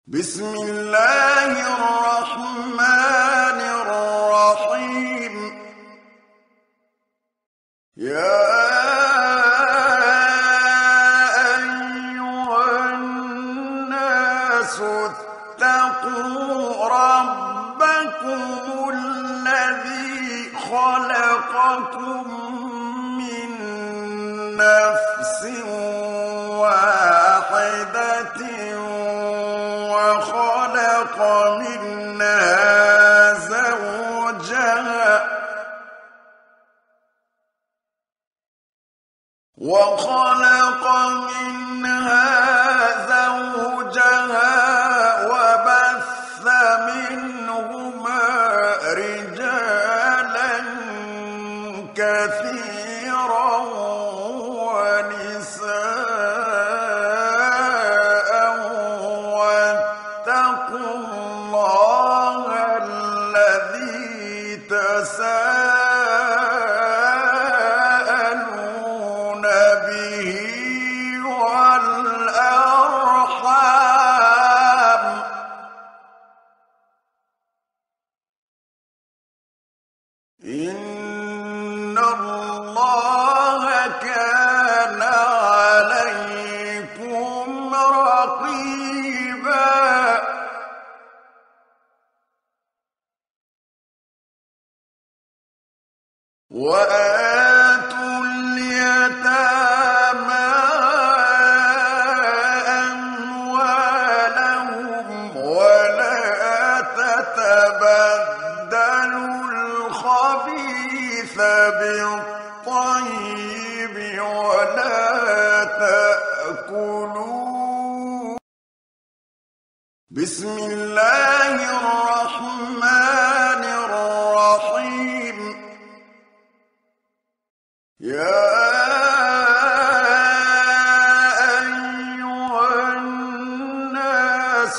بسم الله الرحمن الرحيم. يا أيها الناس اتقوا ربكم الذي خلقكم من نفس واحدة وخلق منها زوجها وبث منهما رجالا كثيرا ونساء واتقوا الله الذي تساءلون به والأرحام إن الله كان عليكم رقيبا. وآتوا اليتامى أموالهم ولا تتبدلوا الخبيث بالطيب ولا تأكلوا. بسم الله الرحمن الرحيم. يا أيها الناس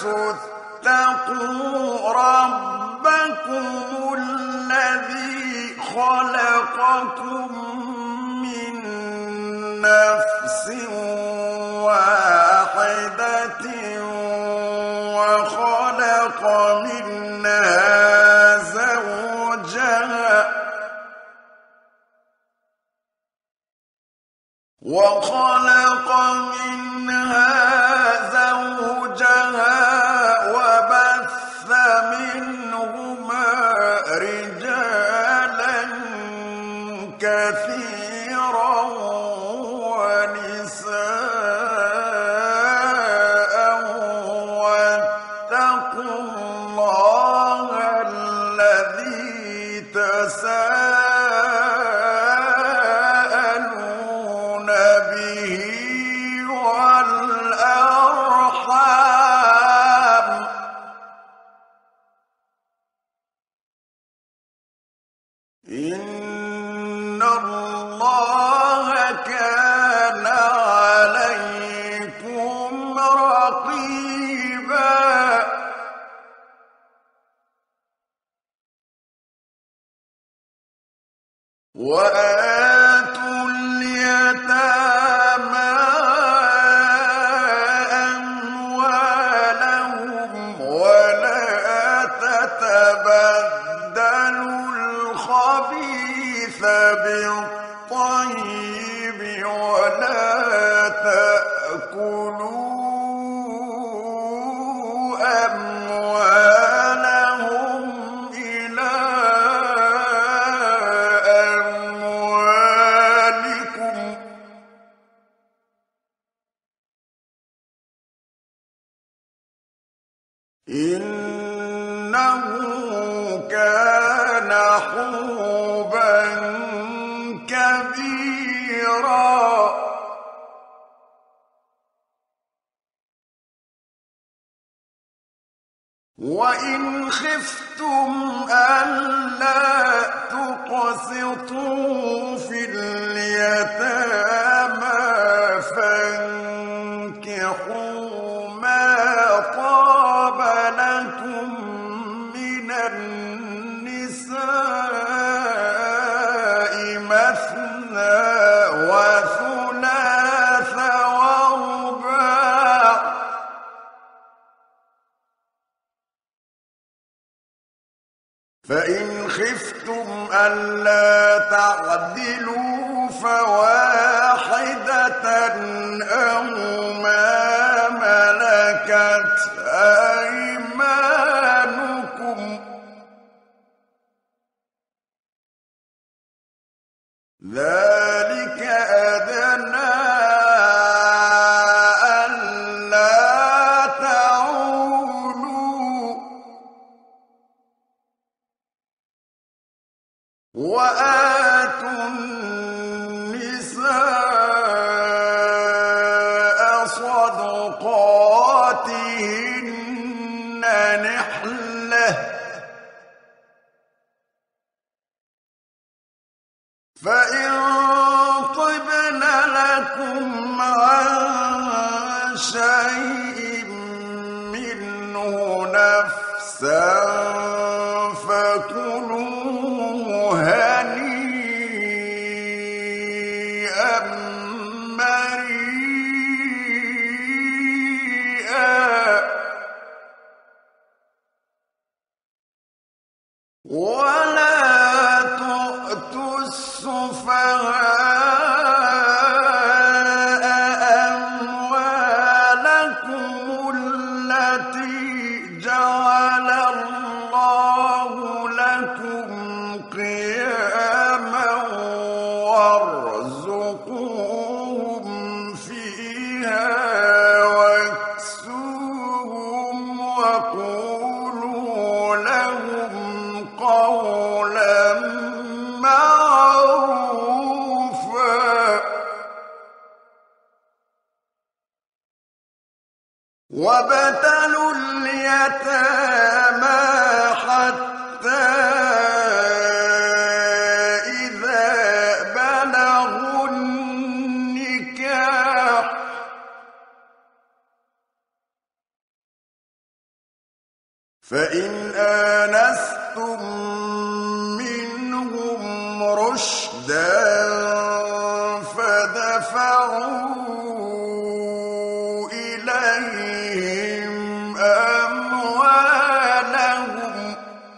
اتقوا ربكم الذي خلقكم من نفس واحدة وخلق منها زوجها وبث منهما رجالا كثيرا ونساء واتقوا الله الذي تساءلون به والأرحام إن الله كان عليكم رقيبا. وآتوا اليتامى أموالهم ولا تتبدلوا الخبيث بالطيب ولا تأكلوا أموالهم إلى أموالكم إنه كان حوبا كبيرا. وإن خفتم ألا تقسطوا في اليتامى فانكحوا ما طاب لكم من النساء مثنى وثلاث ورباع فإن خفتم ألا تعدلوا فواحدة أو ما ملكت أيمانكم ذلك أدنى ألا تعولوا وآتوا النساء صدقاتهن نحلةً فإن طبن لكم عن شيء منه نفسا فكلوه هنيئا مريئا ولا تؤتوا السفهاء أموالكم التي جعل الله لكم قياما وارزقوهم فيها واكسوهم وقولوا لهم قولا معروفا وابتلوا اليتامى حتى إذا بلغوا النكاح فإن آنستم منهم رشدا فدفعوا إليهم أموالهم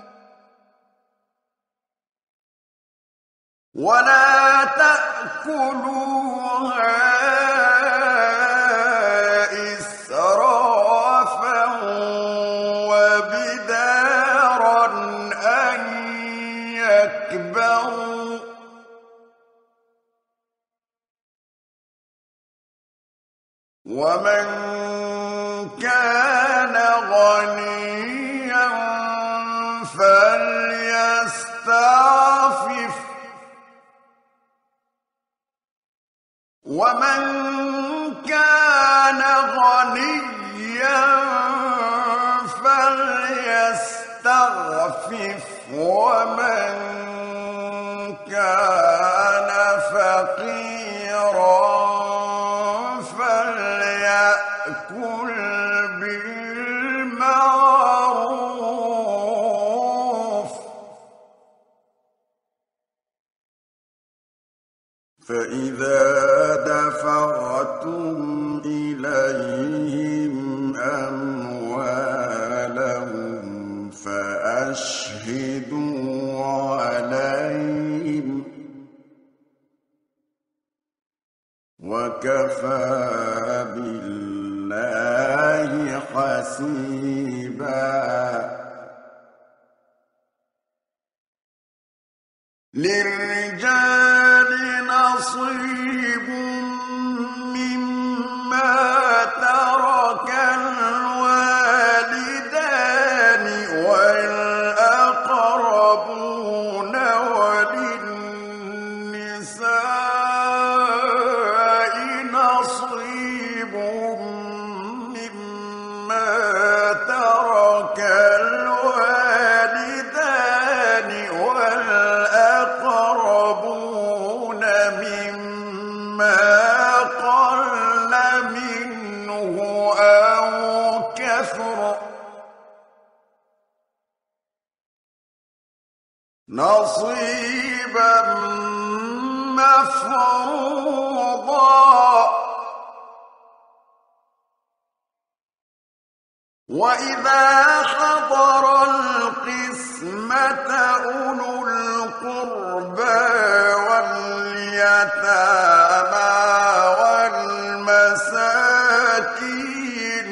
ولا تأكلوها إسرافا وبدارا أن يكبروا ومن كان غنيا فليستعفف ومن كان غنيا فليستعفف ومن كان فقيرا فليأكل بالمعروف فإذا دفعتم إليهم أموالهم فأشهدوا عليهم وكفى بالله حسيبا للرجال نصيب مما ترك الوالدان والأقربون وللنساء نصيب مما ترك الوالدان والأقربون مما قل منه أو كثر نصيبا مفروضا وإذا حضر القسمة القسمة أولو القربى واليتامى والمساكين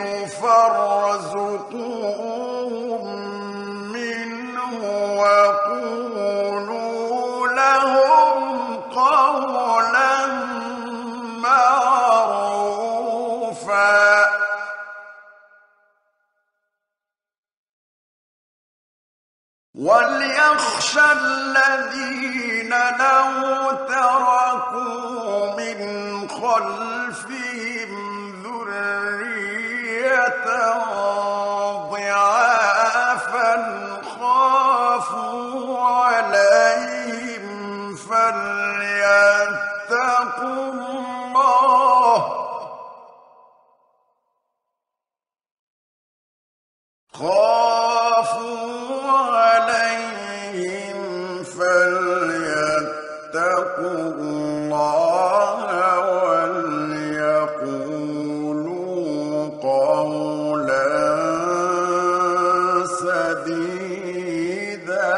فارزقوهم منه وقولوا لهم قولا معروفا وليخشى الذين لو تركوا من خلفهم ذرية ضعافا خافوا عليهم فليتقوا الله فليتقوا الله وليقولوا قولا سديدا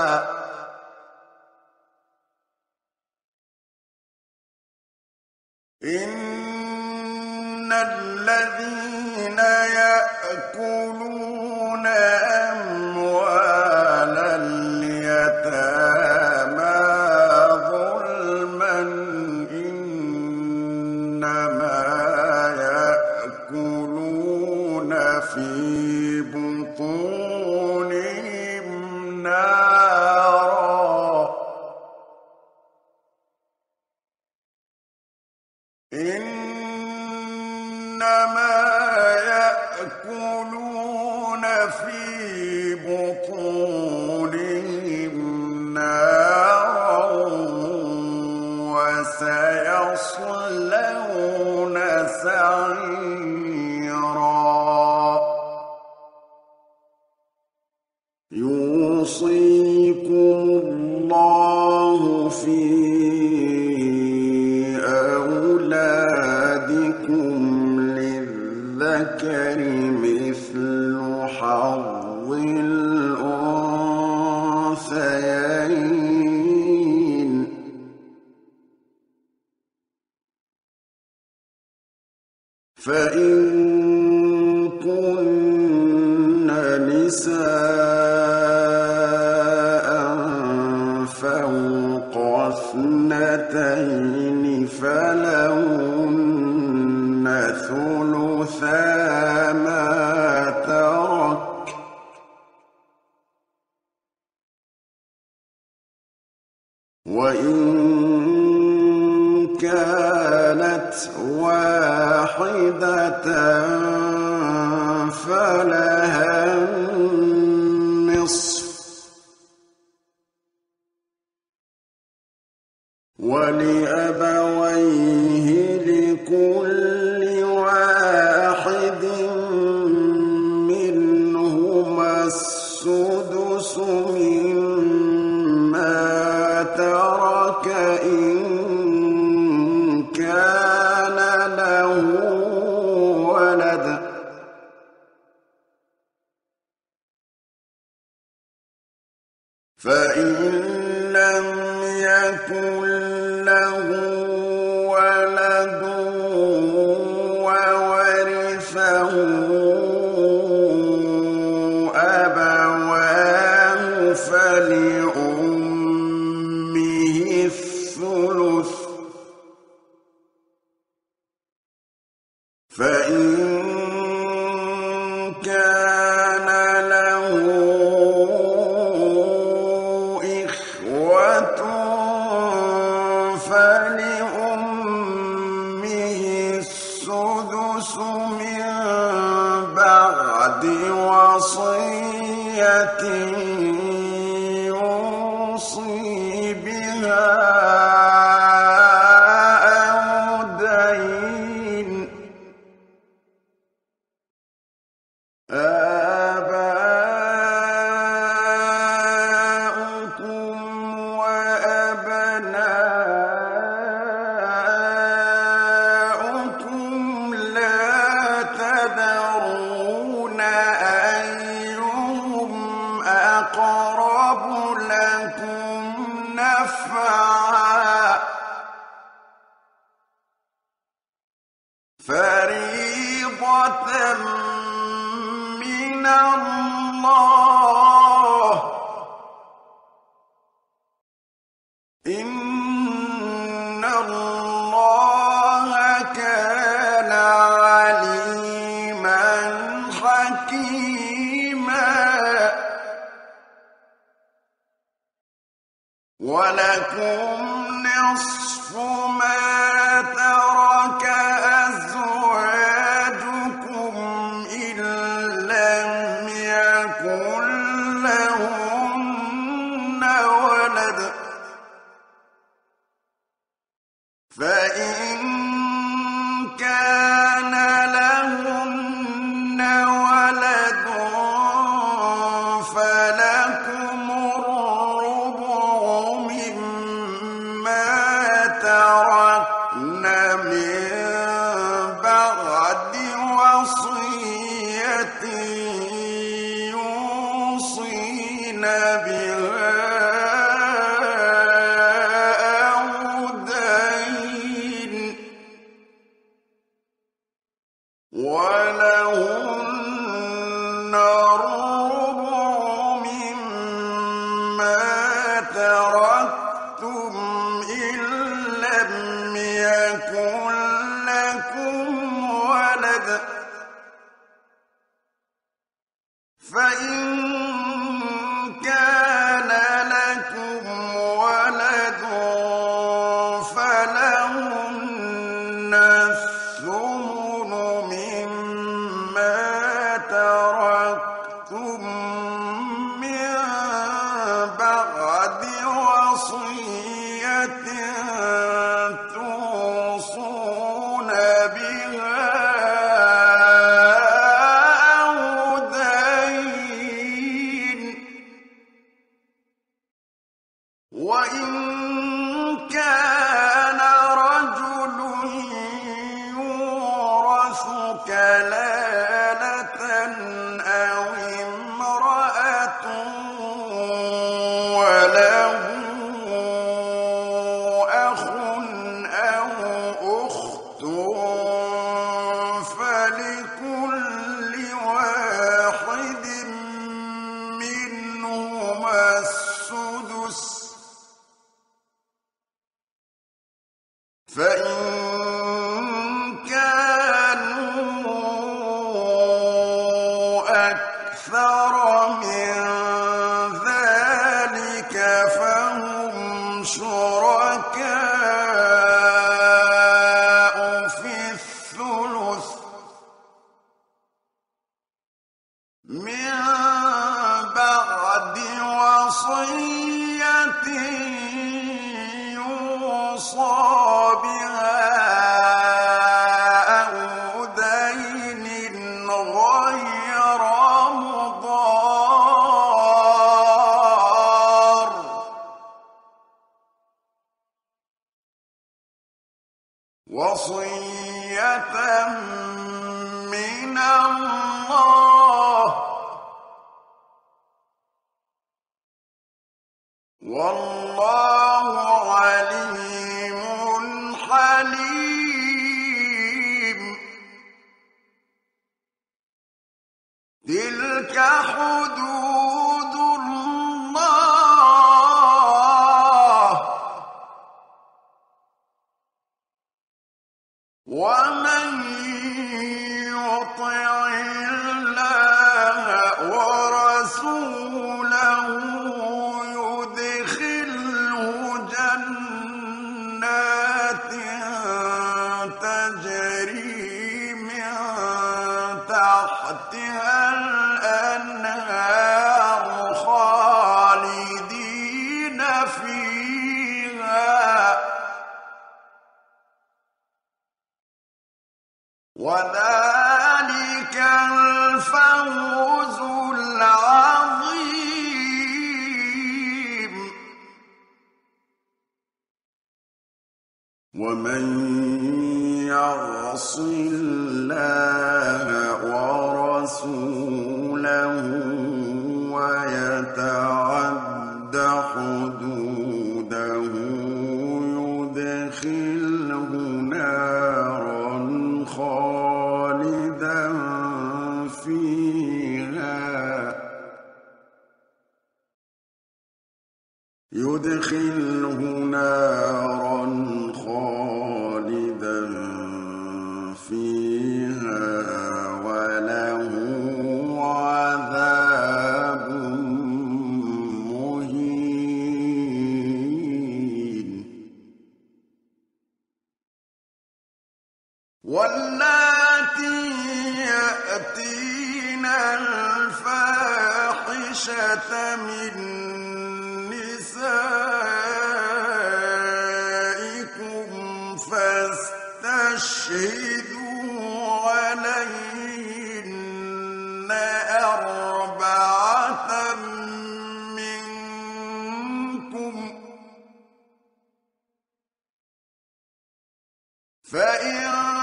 إن الذين يأكلون أموال اليتامى ظلما إنما يأكلون في بطونهم نارا إنما يأكلون في بطونهم نارا وسيصلون سعيرا يوصيكم الله في أولادكم للذكر مثل حظ الأنثيين فإن كن نساء فوق اثنتين فلهن ثلثا ما ترك وإن كانت واحدة فلها النصف ولأبويه لكل واحد منهما السدس مما ترك إن كان له ولد فإن لم يكن له ولد وورثه أبواه فلأمه الثلث فإن كان له إخوة فلأمه السدس من بعد وصية يوصي بها أو دين آباؤكم وأبناؤكم لا تدرون أيهم أقرب من الله إن الله كان عليما حكيما ولكم نصف ما ترك أزواجكم إن لم يكن لهن ولد فإن كان لهن ولد فلكم الربع مما تركن من بعد وصية يوصين بها ولهن الربع مما تركتم إن لم يكن لكم ولد فإن كان لكم ولد فلهن الثمن مما تركتم من بعد وصية توصون بها أو دين وإن كان رجل يورث كلالة أو امرأة وله أخ أو أخت فلكل واحد منهما السدس فإن أكثر من ذلك فهم شركاء في الثلث من بعد وصية يوصى بها أو دين غير مضار وصية من الله والله عليم حليم تلك حدود الله ومن يطع الله ورسوله يدخله جنات تجري من تحتها الأنهار خالدين فيها وذلك الفوز العظيم ومن يعص الله ورسوله ويتعد حدوده يدخله نارا خالدا يدخله نارا خالدا فيها وله عذاب مهين واللاتي يأتين الفاحشة من نسائكم فاستشهدوا عليهن أربعة منكم فإن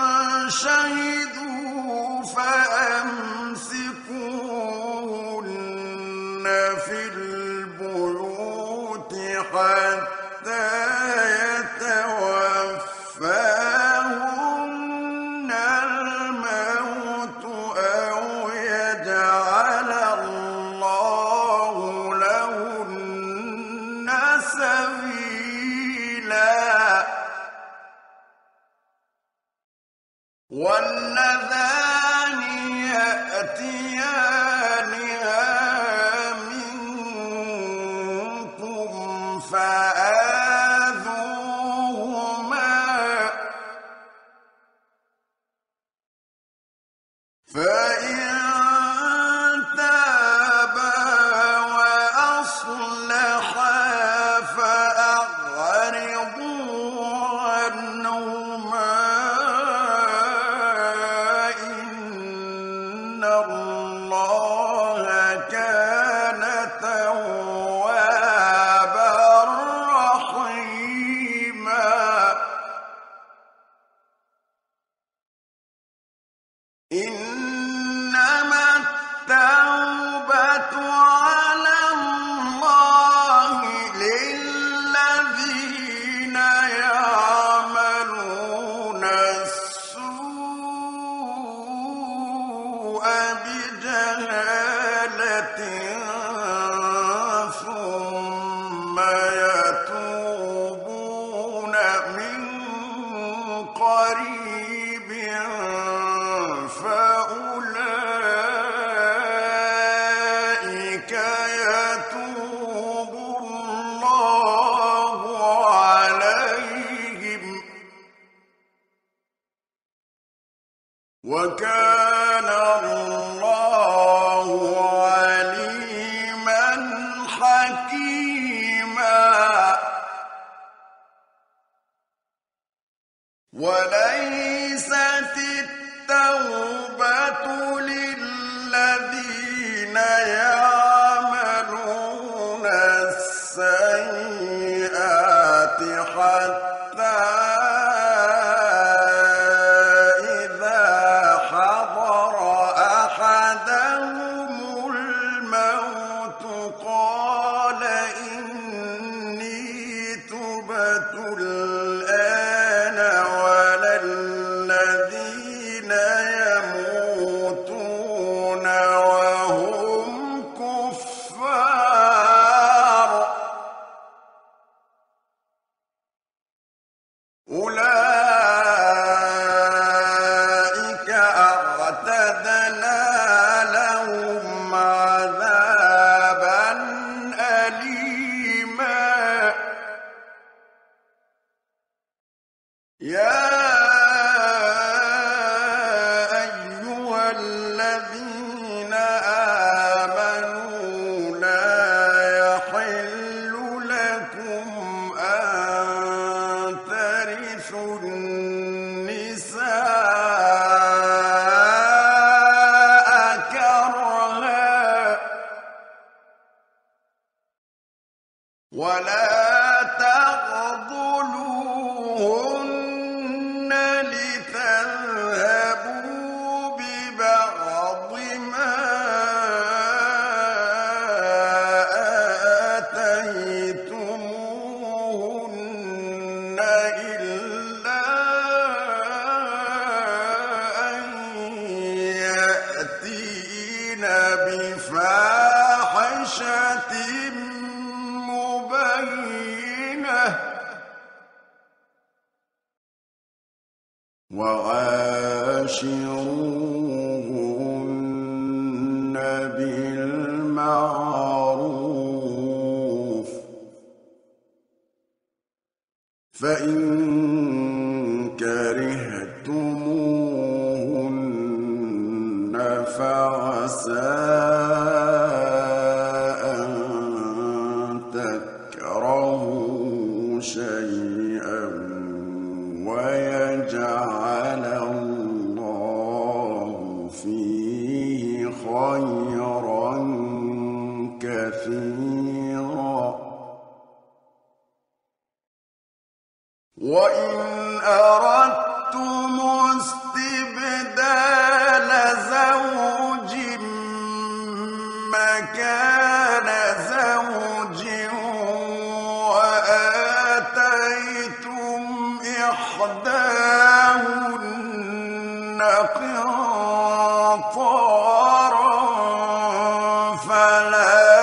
شهدوا فأمسكوهن في البيوت حتى يتوفاهن الموت أو يجعل الله لهن سبيلا واللذان يأتيانها منكم فآذوهما فإن تابا وأصلحا فأعرضوا عنهما إن الله كان توابا رحيما إنما التوبة على الله للذين يعملون السوء بجهالة ثم يتوبون من قريب فأولئك يتوب الله عليهم وكان الله عليما حكيما وليست التوبة للذين يعملون السيئات حتى إذا حضر أحدهم الموت قال إني تبت الآن ولا الذين يموتون وهم كفار أولئك أعتدنا لهم عذابا أليما يا أيها الذين آمنوا لا يحل لكم أن ترثوا النساء كرها ولا تقتلوهن لتذهبوا ببعض ما آتيتموهن إلا أن يأتين بفاحشة مبينة وعسى أن تكرهوا شيئا ويجعل الله فيه خيرا كثيرا وإن أردتم استبدال زوج مكان زوج وآتيتم إحداهن قنطارا فلا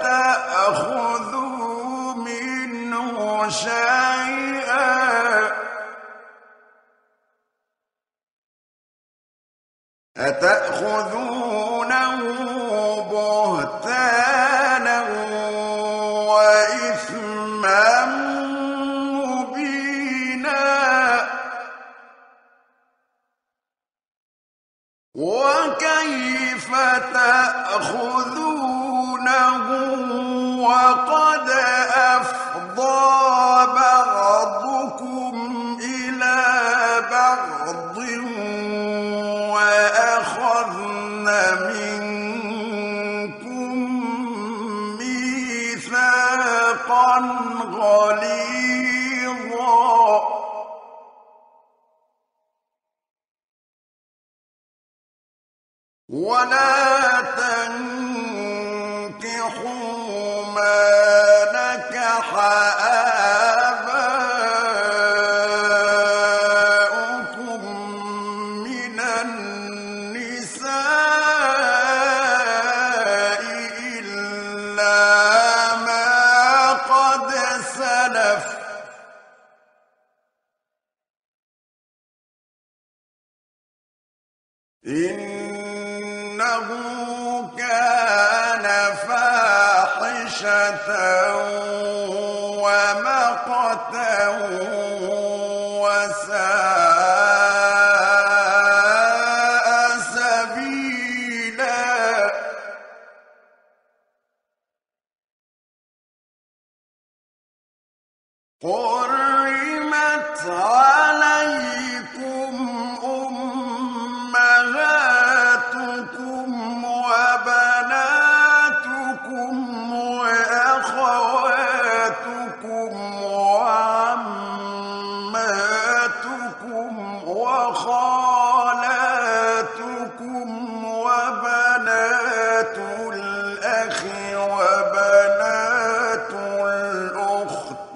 تأخذوا منه شيئا أتأخذونه بهتانا وإثما مبينا وكيف تأخذونه وقد أفضى بعضكم إلى بعض وأخذن منكم ميثاقا غليظا ولا تنكحوا ما نكح آباؤكم من النساء إلا ما قد سلف إنه كان فاحشة ومقتا وساء سبيلا حرمت عليكم أمهاتكم وبناتكم وأخواتكم وعماتكم وخالاتكم وبنات الأخ وبنات الأخت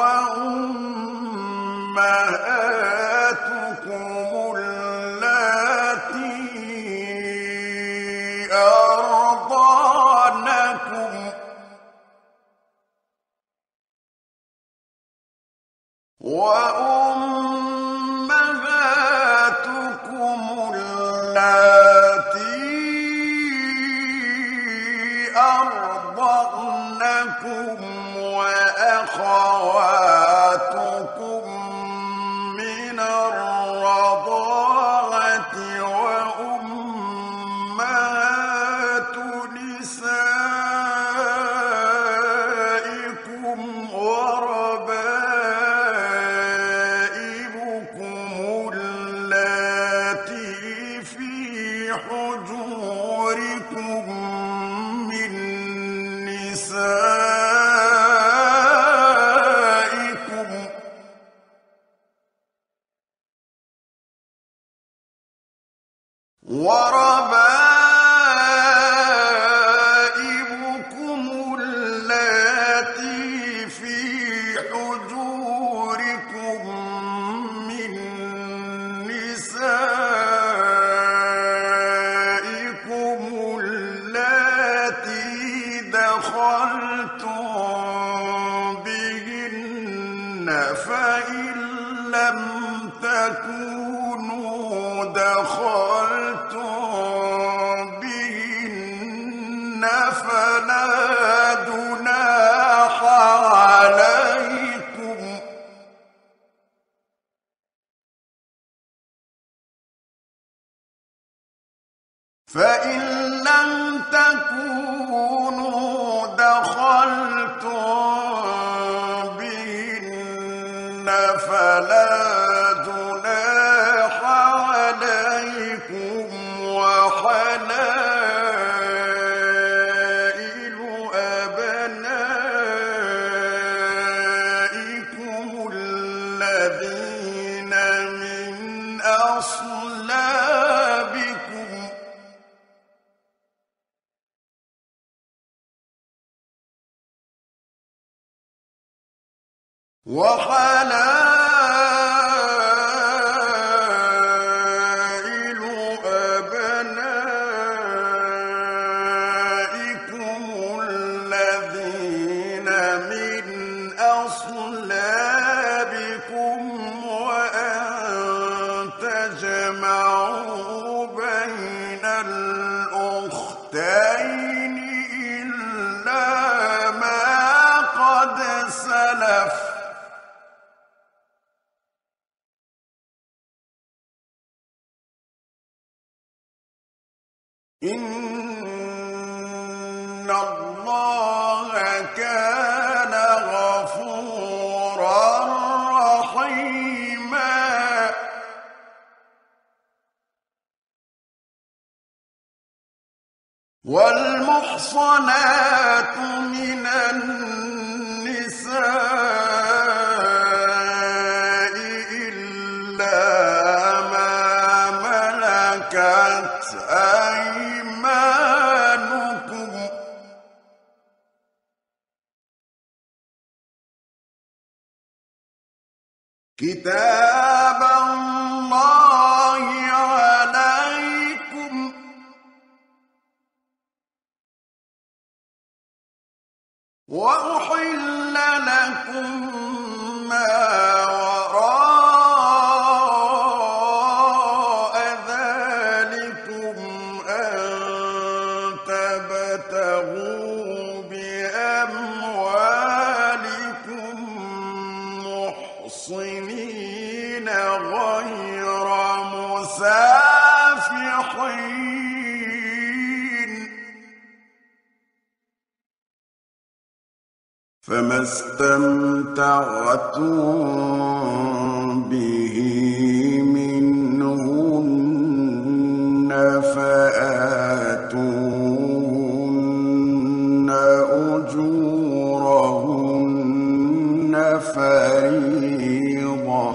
وأمهاتكم اللاتي أرضعنكم وأمهاتكم اللاتي أرضعنكم وأخواتكم من الرضاعة وأمهات نسائكم وربائبكم اللاتي في حجوركم من نسائكم وربائبكم اللاتي في حجوركم من نسائكم اللاتي دخلتم بهن فإن لم تكونوا دخلتم بهن فلا جناح عليكم فإن لم تكونوا دخلتم بهن فلا جناح عليكم وحلائل أبنائكم الذين من أصلابكم وحلائل أبنائكم الذين من أصلابكم وأن تجمعوا بين الأختين إلا ما قد سلف إن الله كان غفورا رحيما والمحصنات من النساء إلا ما ملكت أيمانكم كتاب الله عليكم وأحل لكم ما وراء ذلكم أن تبتغوا بأموالكم محصنين غير مسافحين فما استمتعتم به منهن فآتوهن أجورهن فريضة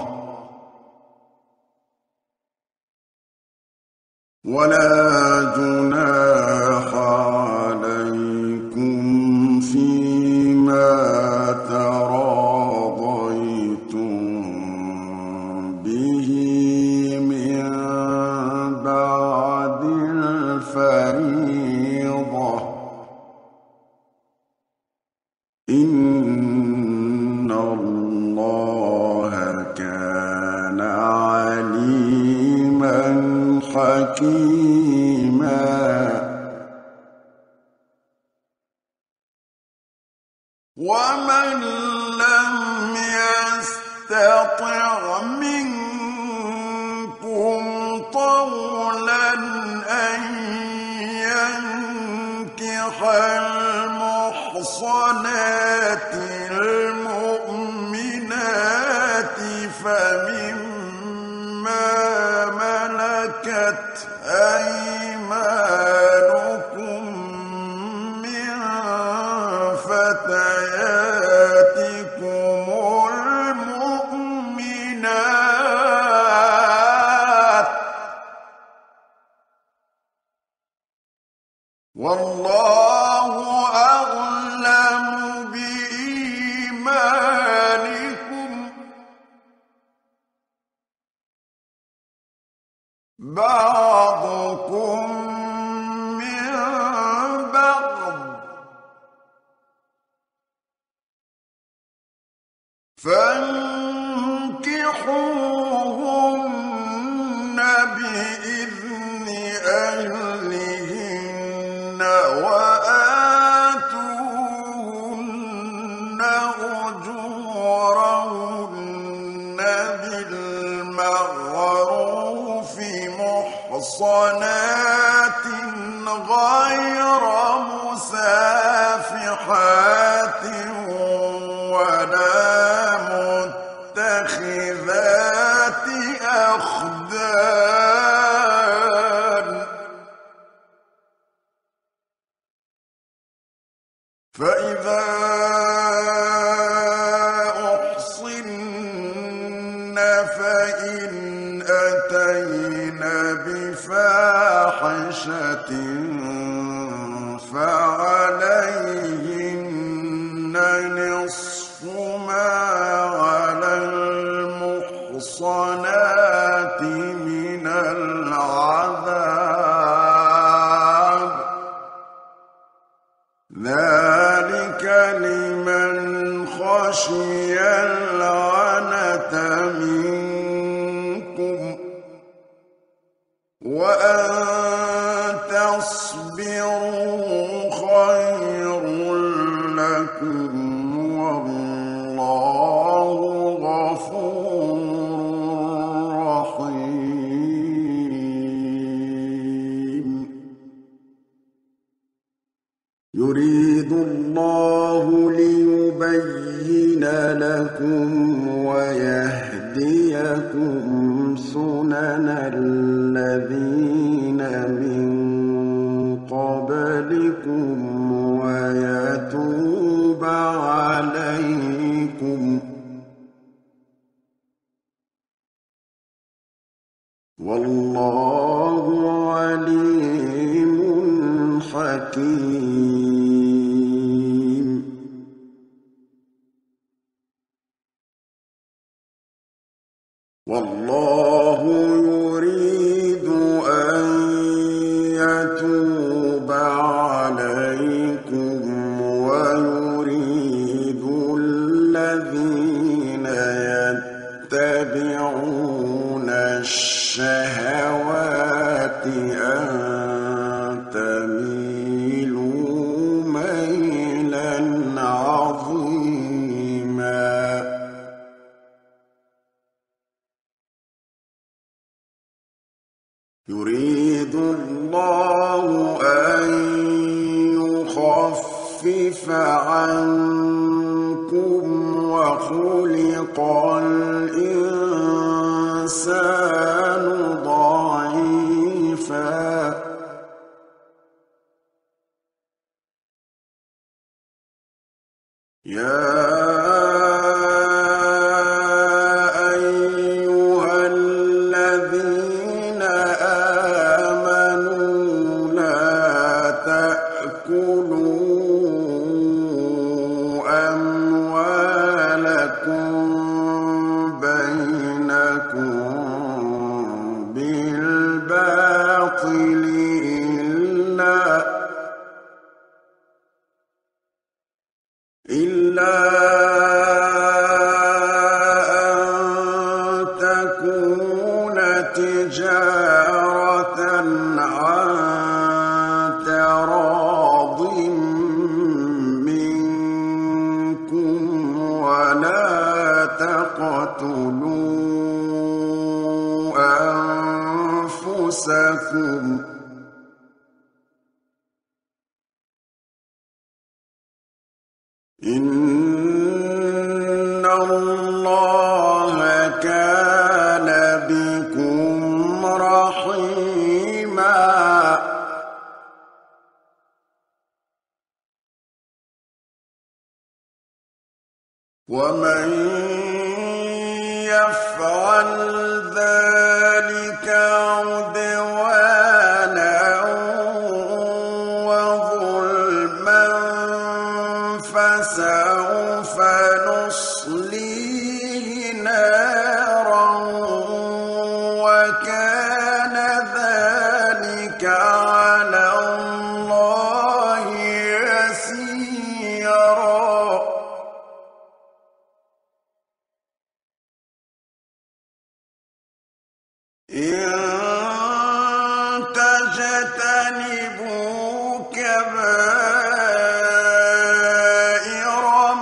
ولا جناح عليكم فيما تراضيتم به من بعد الفريضة إن الله كان عليما حكيما ومن لم يستطع منكم طولا أن ينكح المحصنات المؤمنات فمما ملكت أيمانكم من فتياتكم المؤمنات والله أعلم بإيمانكم بعضكم من بعض فانكحوهن بإذن أهلهن وآتوهن أجورهن بالمعروف محصنات غير غير مسافحات ولا متخذات أخدان فإذا أحصن فإن أتين بفاحشة فعليهن نصف ما على المحصنات من العذاب ذلك لمن خشي العنة منكم وأن تصبروا خير لكم والله غفور رحيم يريد الله ليبين لكم ويهديكم سنن الذين من قبلكم ويتوب عليكم والله عليم حكيم والله يريد أن يتوب عليكم ويريد الذين يتبعون الشهوات أن تميلوا ميلا عظيما يريد الله أن يخفف عنكم وخلق الإنسان ضعيفا يا أيها الذين آمنوا لا تأكلوا أموالكم بينكم بالباطل إلا أن تكون تجارة عن تراض منكم ولا تقتلوا أنفسكم إن الله كان بكم رحيما ومن يفعل ذلك عدوانا وظلما فسوف نصليه نارا وكان ذلك على الله يسيرا إن تجتنبوا كبائر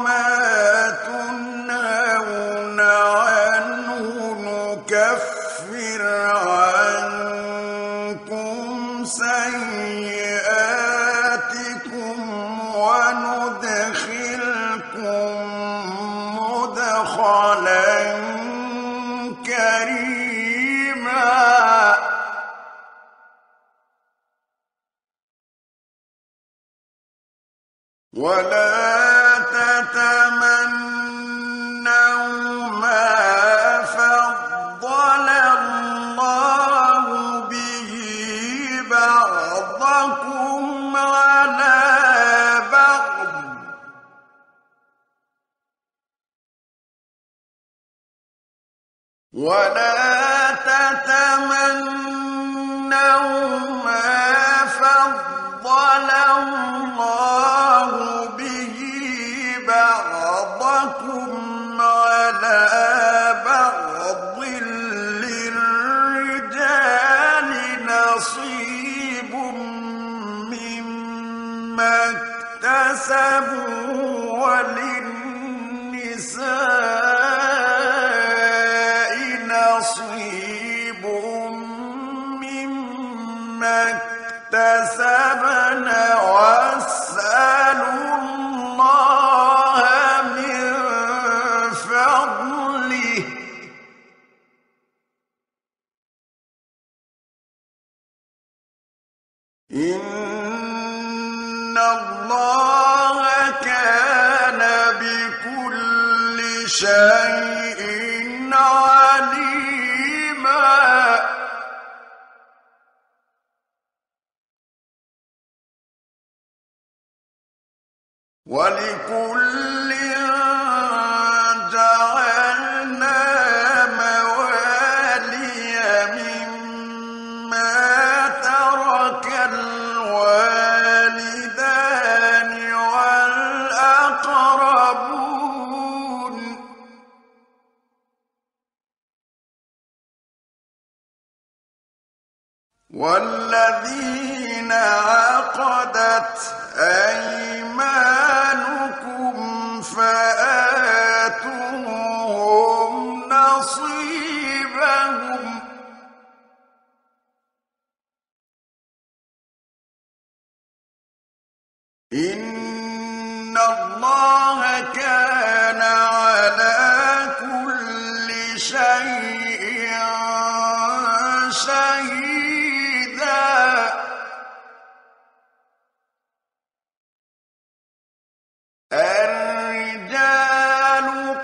ولا تتمنوا ما فضل الله به بعضكم على بعض ولا تتمنوا ما فضل الله به بعضكم على بعض للرجال نصيب مما اكتسبوا وللنساء نصيب مما اكتسبن واسألوا الله من فضله إن الله كان بكل شيء عليما ولكل جعلنا موالي مما ترك الوالدان والأقربون والذين عقدت أيمانكم فآتوهم نصيبهم إن الله كان على كل شيء شهيدا الرجال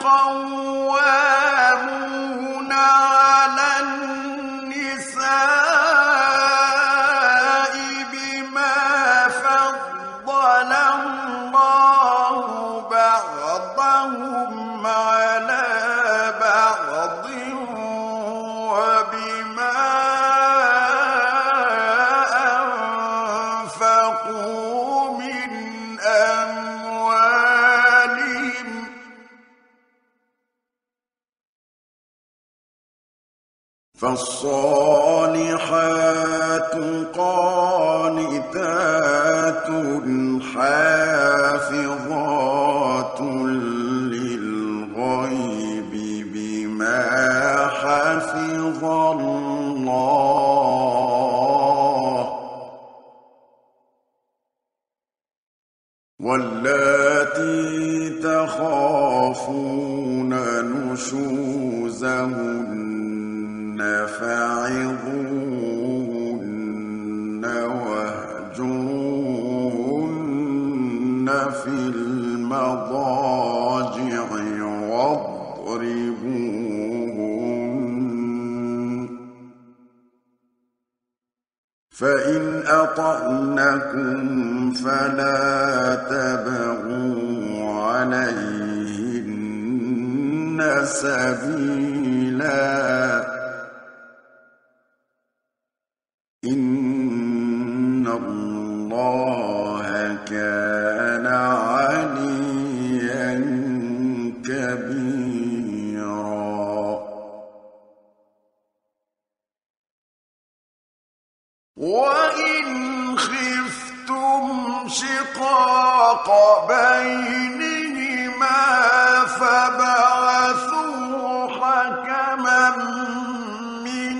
قوامون على النساء بما فضل الله بعضهم على بعض وبما أنفقوا من أموالهم فالصالحات قانتات حافظات للغيب بما حفظ الله واللاتي تخافون نشوزهن فعظوهن واهجروهن في المضاجع واضربوهن فإن أطعنكم فلا تبغوا عليهن سبيلا إن الله كان عليا كبيرا وإن خفتم شقاق بينهما فابعثوا حكما من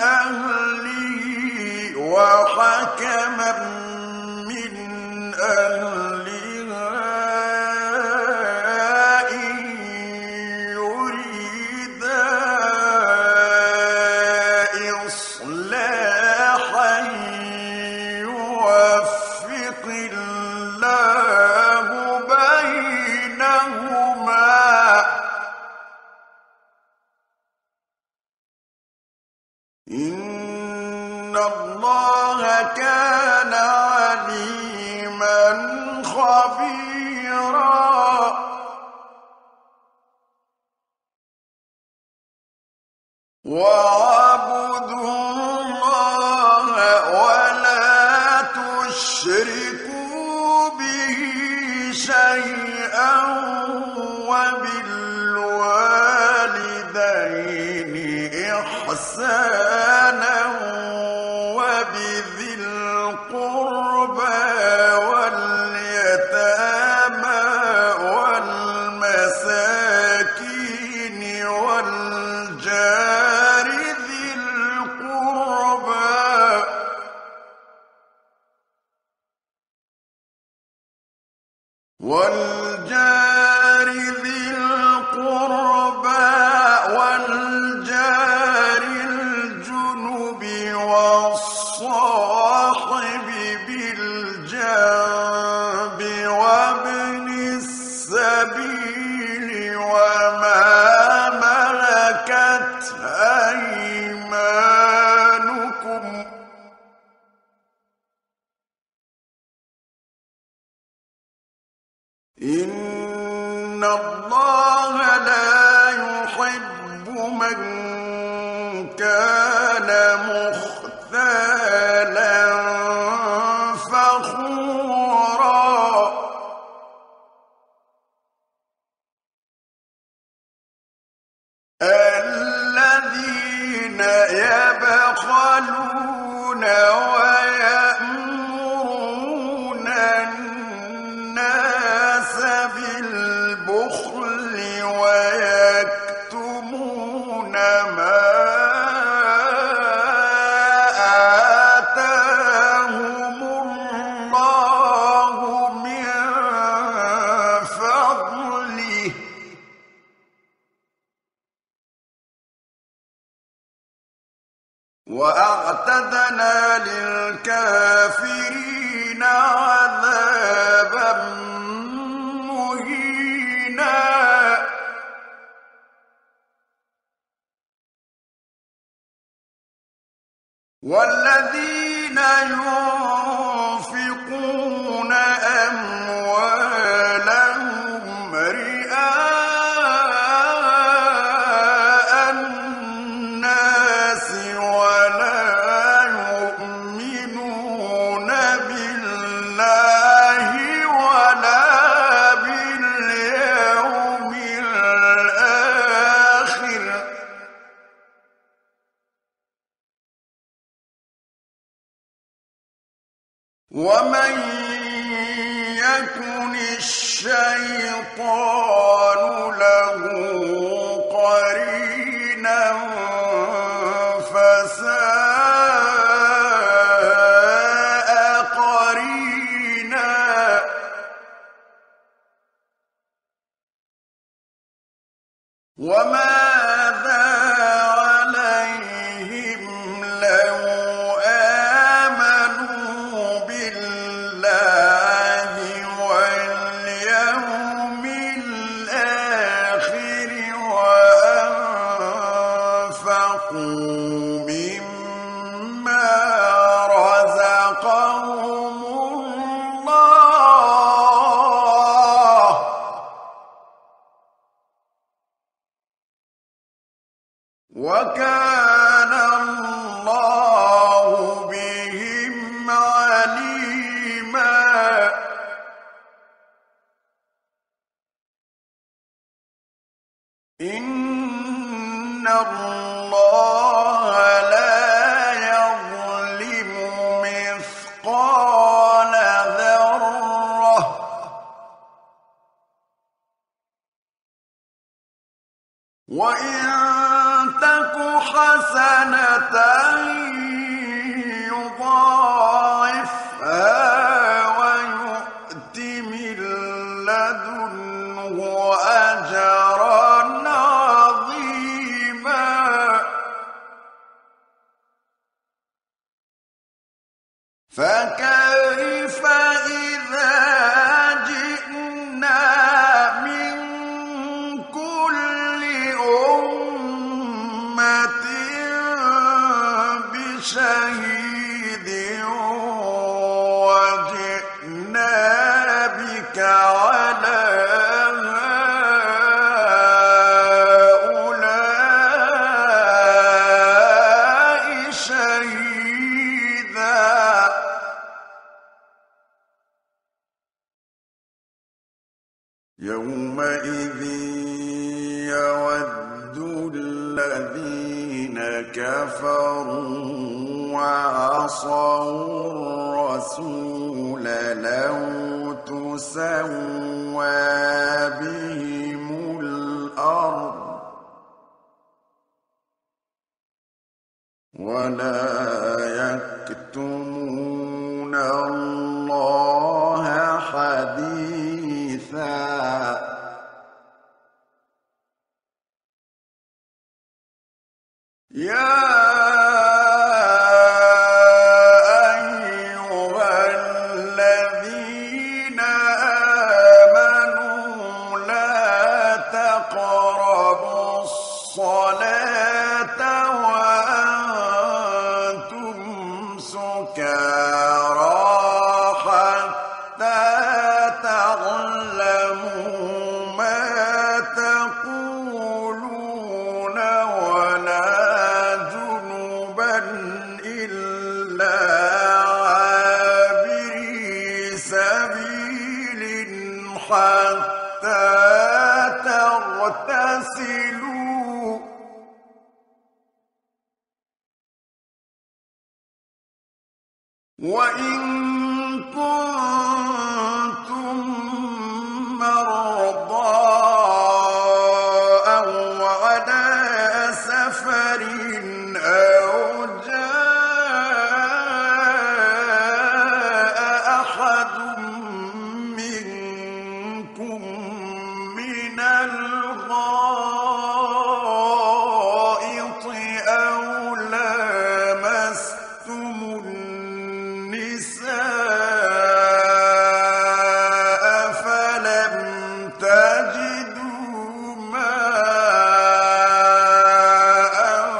أهله وحكما من أهلها إن يريدا إصلاحا يوفق الله واعبدوا الله ولا تشركوا به شيئا وبالوالدين إحسانا وبذي القربى واليتامى والمساكين والجار ذي القربى والجار الجنب والصاحب بالجنب وابن السبيل وما ملكت أيمانكم إن الله لا يحب من كان مختالا فخورا الذين يبخلون ويأمرون الناس بالبخل ويكتمون ما آتاهم الله من فضله وأعتدنا للكافرين عذابا مهينا والذين ينفقون أموالهم رئاء الناس ولا يؤمنون بالله ولا باليوم الآخر ومن يكن الشيطان له قرينا فساء قرينا وماذا عليهم لو آمنوا بالله واليوم الآخر وأنفقوا مما رزقهم الله وكان الله بهم عليما إن الله لا يظلم مثقال ذرة وإن تك حسنة يضاعفها ويؤت من لدنه أجرا عظيما فكيف إذا جئنا من كل أمة بشهيد وجئنا بك على يومئذ يود الذين كفروا وعصوا الرسول لو تسوى بهم الأرض ولا يكتمون الله حديثا يا أيها الذين آمنوا لا تقربوا الصلاة وأنتم سكارى حتى تعلموا ما تقولون ولا جنبا إلا عابري سبيل حتى تغتسلوا وإن كنتم مرضى أو على سفر أو جاء أحد منكم من الغائط أو لامستم النساء فلم تجدوا ماء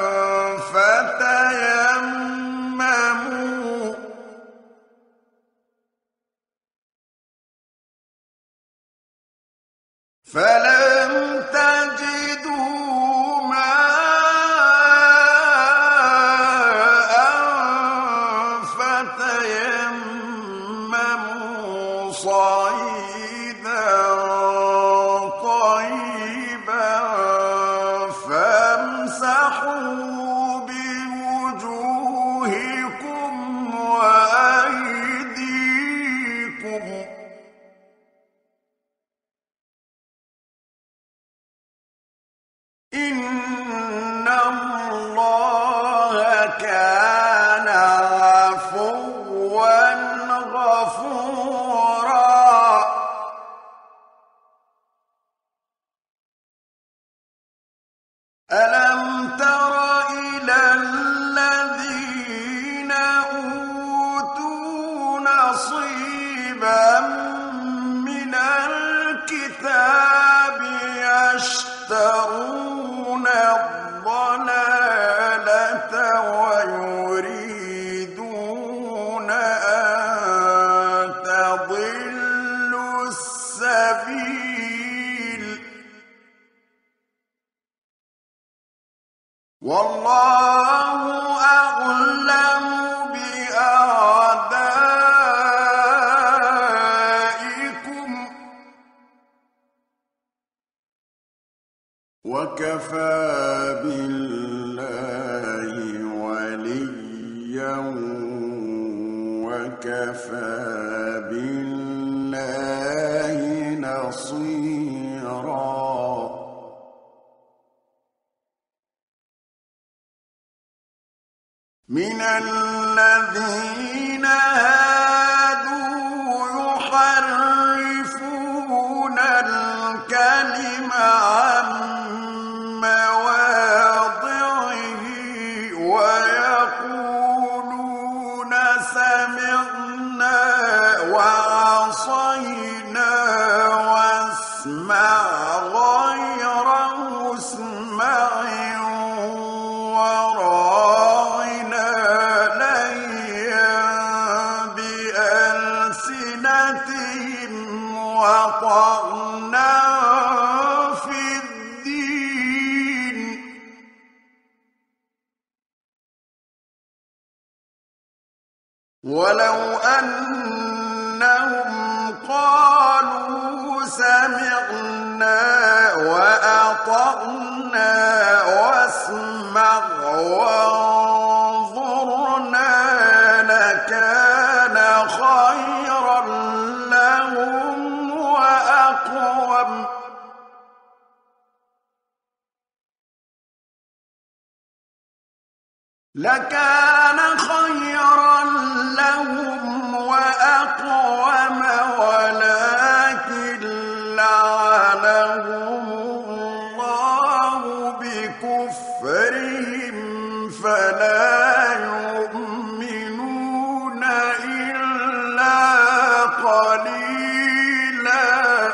فتيمموا صعيدا طيبا فامسحوا بوجوهكم وأيديكم إن الله كان عفوا غفورا ألم تر إلى الذين أوتوا نصيبا من الكتاب يشترون الضلالة ويريدون أن تضلوا السبيل والله أعلم بأعدائكم وكفى بالله وليا وكفى بالله نصيرا من الذين هادوا يحرفون الكلم عن مواضعه ويقولون سمعنا وعصينا واسمع غير مسمع وراعنا ليا بألسنتهم وطعنا في الدين ولو أنهم قالوا سمعنا أطعنا واسمع وانظرنا لكان خيرا لهم وأقوم ولكن لعنهم الله بكفرهم فلا يؤمنون إلا قليلا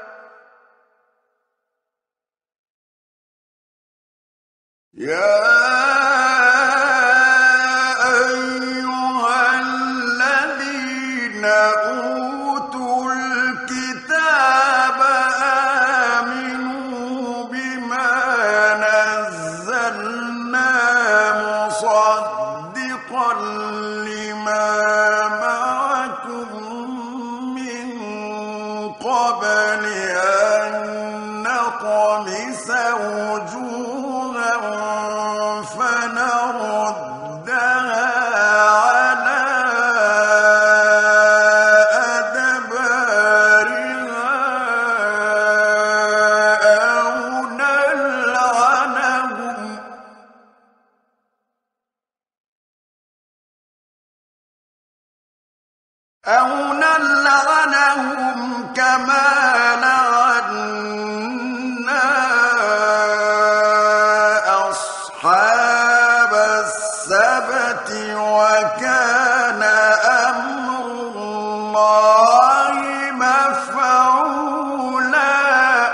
يا أيها الذين أوتوا الكتاب آمنوا بما نزلنا مصدقا لما معكم من قبل أن نطمس وجوها فنردها على أدبارها أو نلعنهم كما لعنا أصحاب السبت وكان أمر الله مفعولا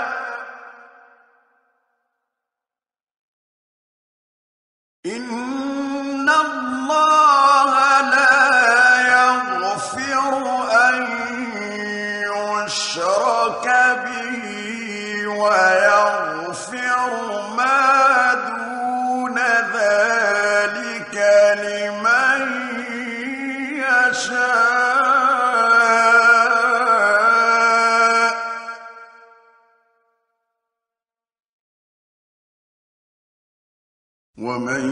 إن الله لا يغفر أن يشرك به ويغفر ما دون ذلك لمن يشاء ومن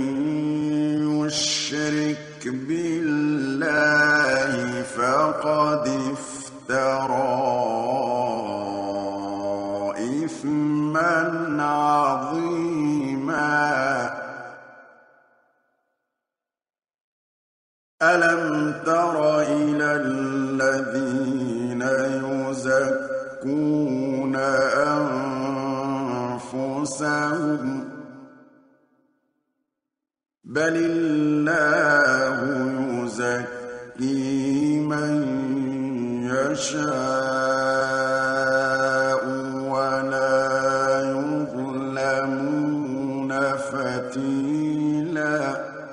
يشرك بالله فقد افترى إثما عظيما ألم تر إلى الذين يزكون أنفسهم بل الله يزكي من يشاء ولا يظلمون فتيلا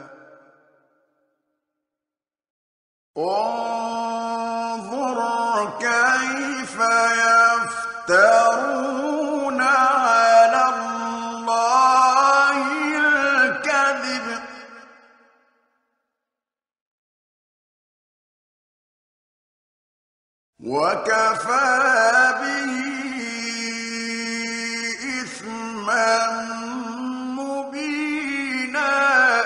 انظر كيف يفترون على الله الكذب وكفى به إثما مبينا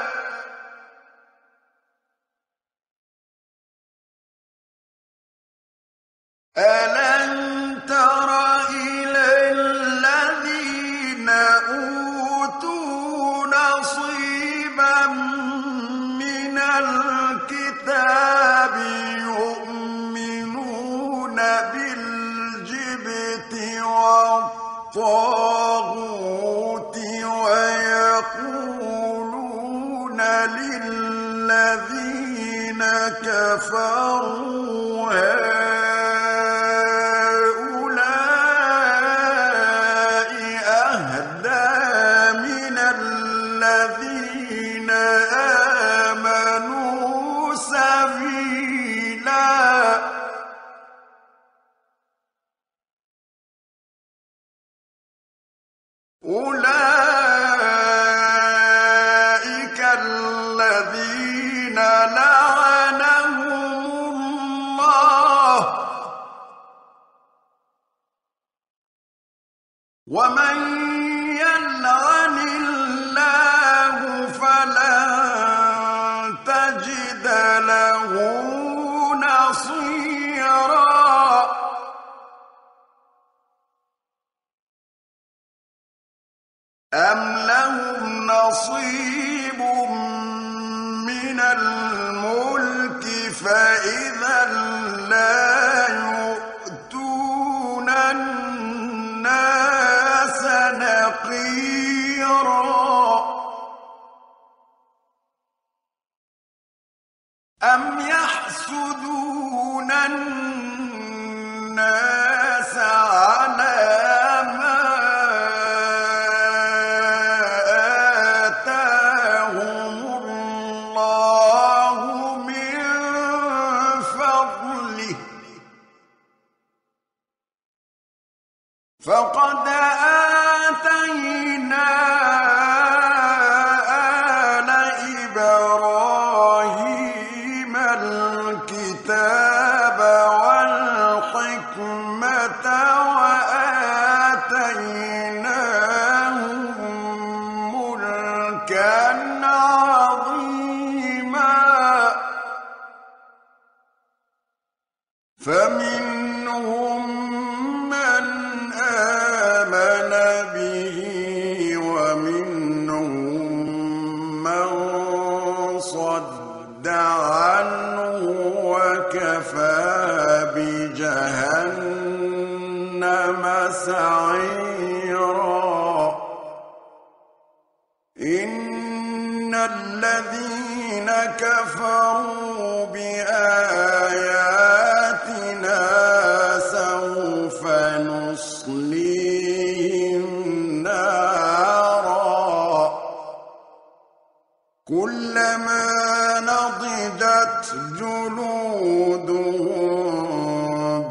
ألم تر إلى الذين أوتوا نصيبا من الكتاب يؤمنون بالجبت والطاغوت ويقولون للذين كفروا هؤلاء أهدى من الذين آمنوا سبيلا أولئك الذين لعنهم الله ومن أَمْ لَهُمْ نَصِيبٌ مِّنَ الْمُلْكِ فَإِذًا لَّا يُؤْتُونَ النَّاسَ نَقِيرًا أَمْ يَحْسُدُونَ النَّاسَ عَلَىٰ مَا آتَاهُمُ اللَّهُ مِن فَضْلِهِ فَقَدْ آتَيْنَا آلَ إِبْرَاهِيمَ الْكِتَابَ وَالْحِكْمَةَ وَآتَيْنَاهُم مُّلْكًا عَظِيمًا فَمِنْهُم مَّنْ آمَنَ بِهِ وَمِنْهُم مَّن صَدَّ عَنْهُ وَكَفَىٰ بِجَهَنَّمَ سَعِيرًا إِنَّ الَّذِينَ كَفَرُوا بِآيَاتِنَا سَوْفَ نُصْلِيهِمْ نَارًا كُلَّمَا نَضِجَتْ جُلُودُهُم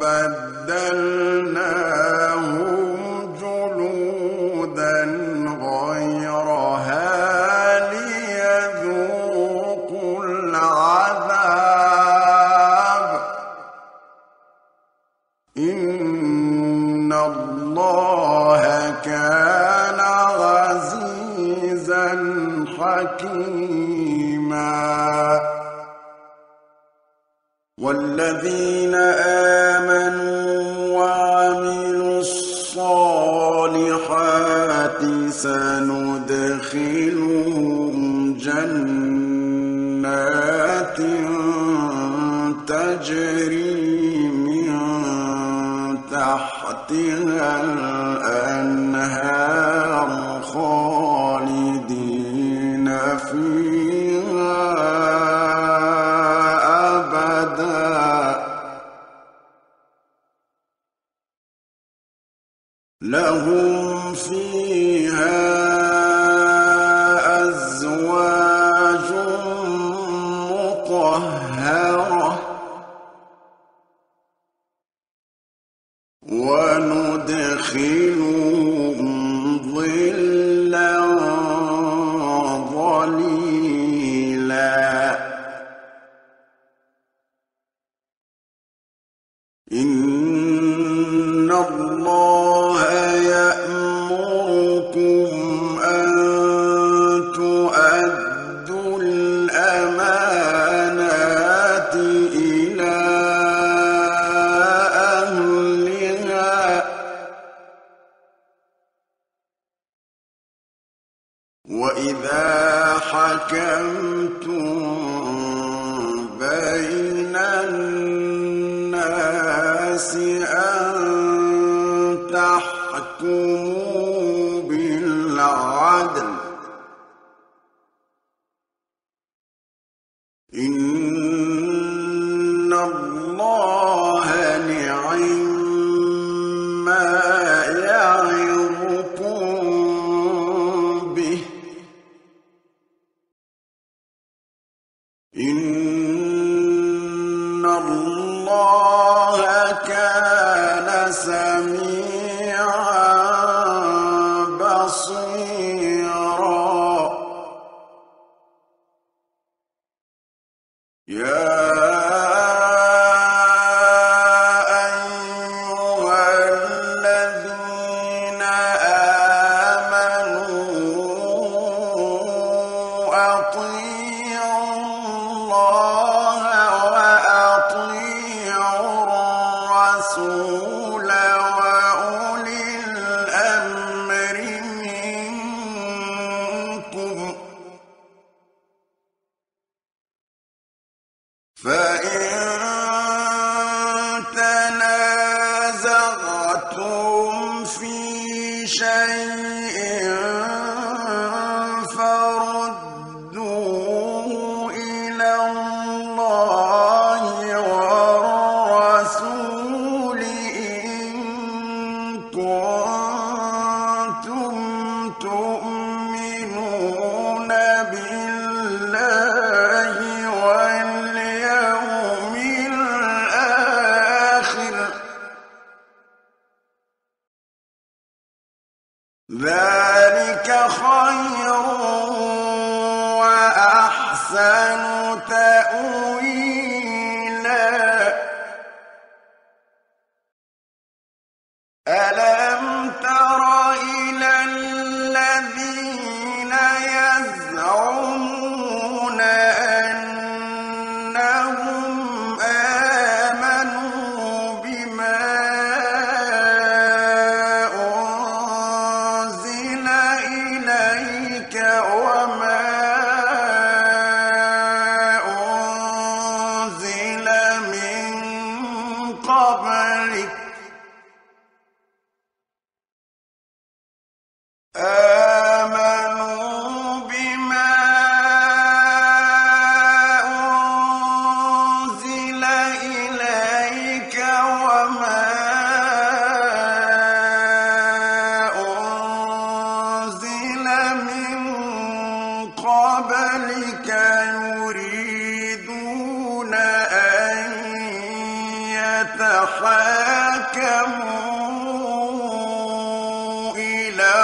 بَدَّلْنَاهُمْ جُلُودًا غَيْرَهَا لِيَذُوقُوا الْعَذَابَ إِنَّ اللَّهَ كَانَ عَزِيزًا حَكِيمًا وَالَّذِينَ آمَنُوا وَعَمِلُوا الصَّالِحَاتِ سَنُدْخِلُهُمْ جَنَّاتٍ تَجْرِي مِن تَحْتِهَا الْأَنْهَارُ خَالِدِينَ فِيهَا أَبَدًا لَّهُمْ فِيهَا أَزْوَاجٌ مُّطَهَّرَةٌ وَنُدْخِلُهُمْ ظِلًّا ظَلِيلًا إِنَّ اللَّهَ يَأْمُرُكُمْ أَن تُؤَدُّوا الْأَمَانَاتِ إِلَىٰ أَهْلِهَا وَإِذَا حَكَمْتُم بَيْنَ النَّاسِ أَن تَحْكُمُوا بِالْعَدْلِ إِنَّ اللَّهَ نِعِمَّا يَعِظُكُم بِهِ إِنَّ اللَّهَ كَانَ سَمِيعًا بَصِيرًا يَا أَيُّهَا الَّذِينَ آمَنُوا أَطِيعُوا اللَّهَ وَأَطِيعُوا الرَّسُولَ وَأُولِي الْأَمْرِ مِنكُمْ شيء فردوه إلى الله والرسول إن كنتم تؤمنون بالله واليوم الآخر ذلك خير وأحسن تأويلا ألم تر إلى الذين يزعمون أنهم آمنوا بما أنزل إليك وما أنزل من قبلك آمنوا بما أنزل إليك وما أنزل من قبلك يريدون أن يتحاكموا إلى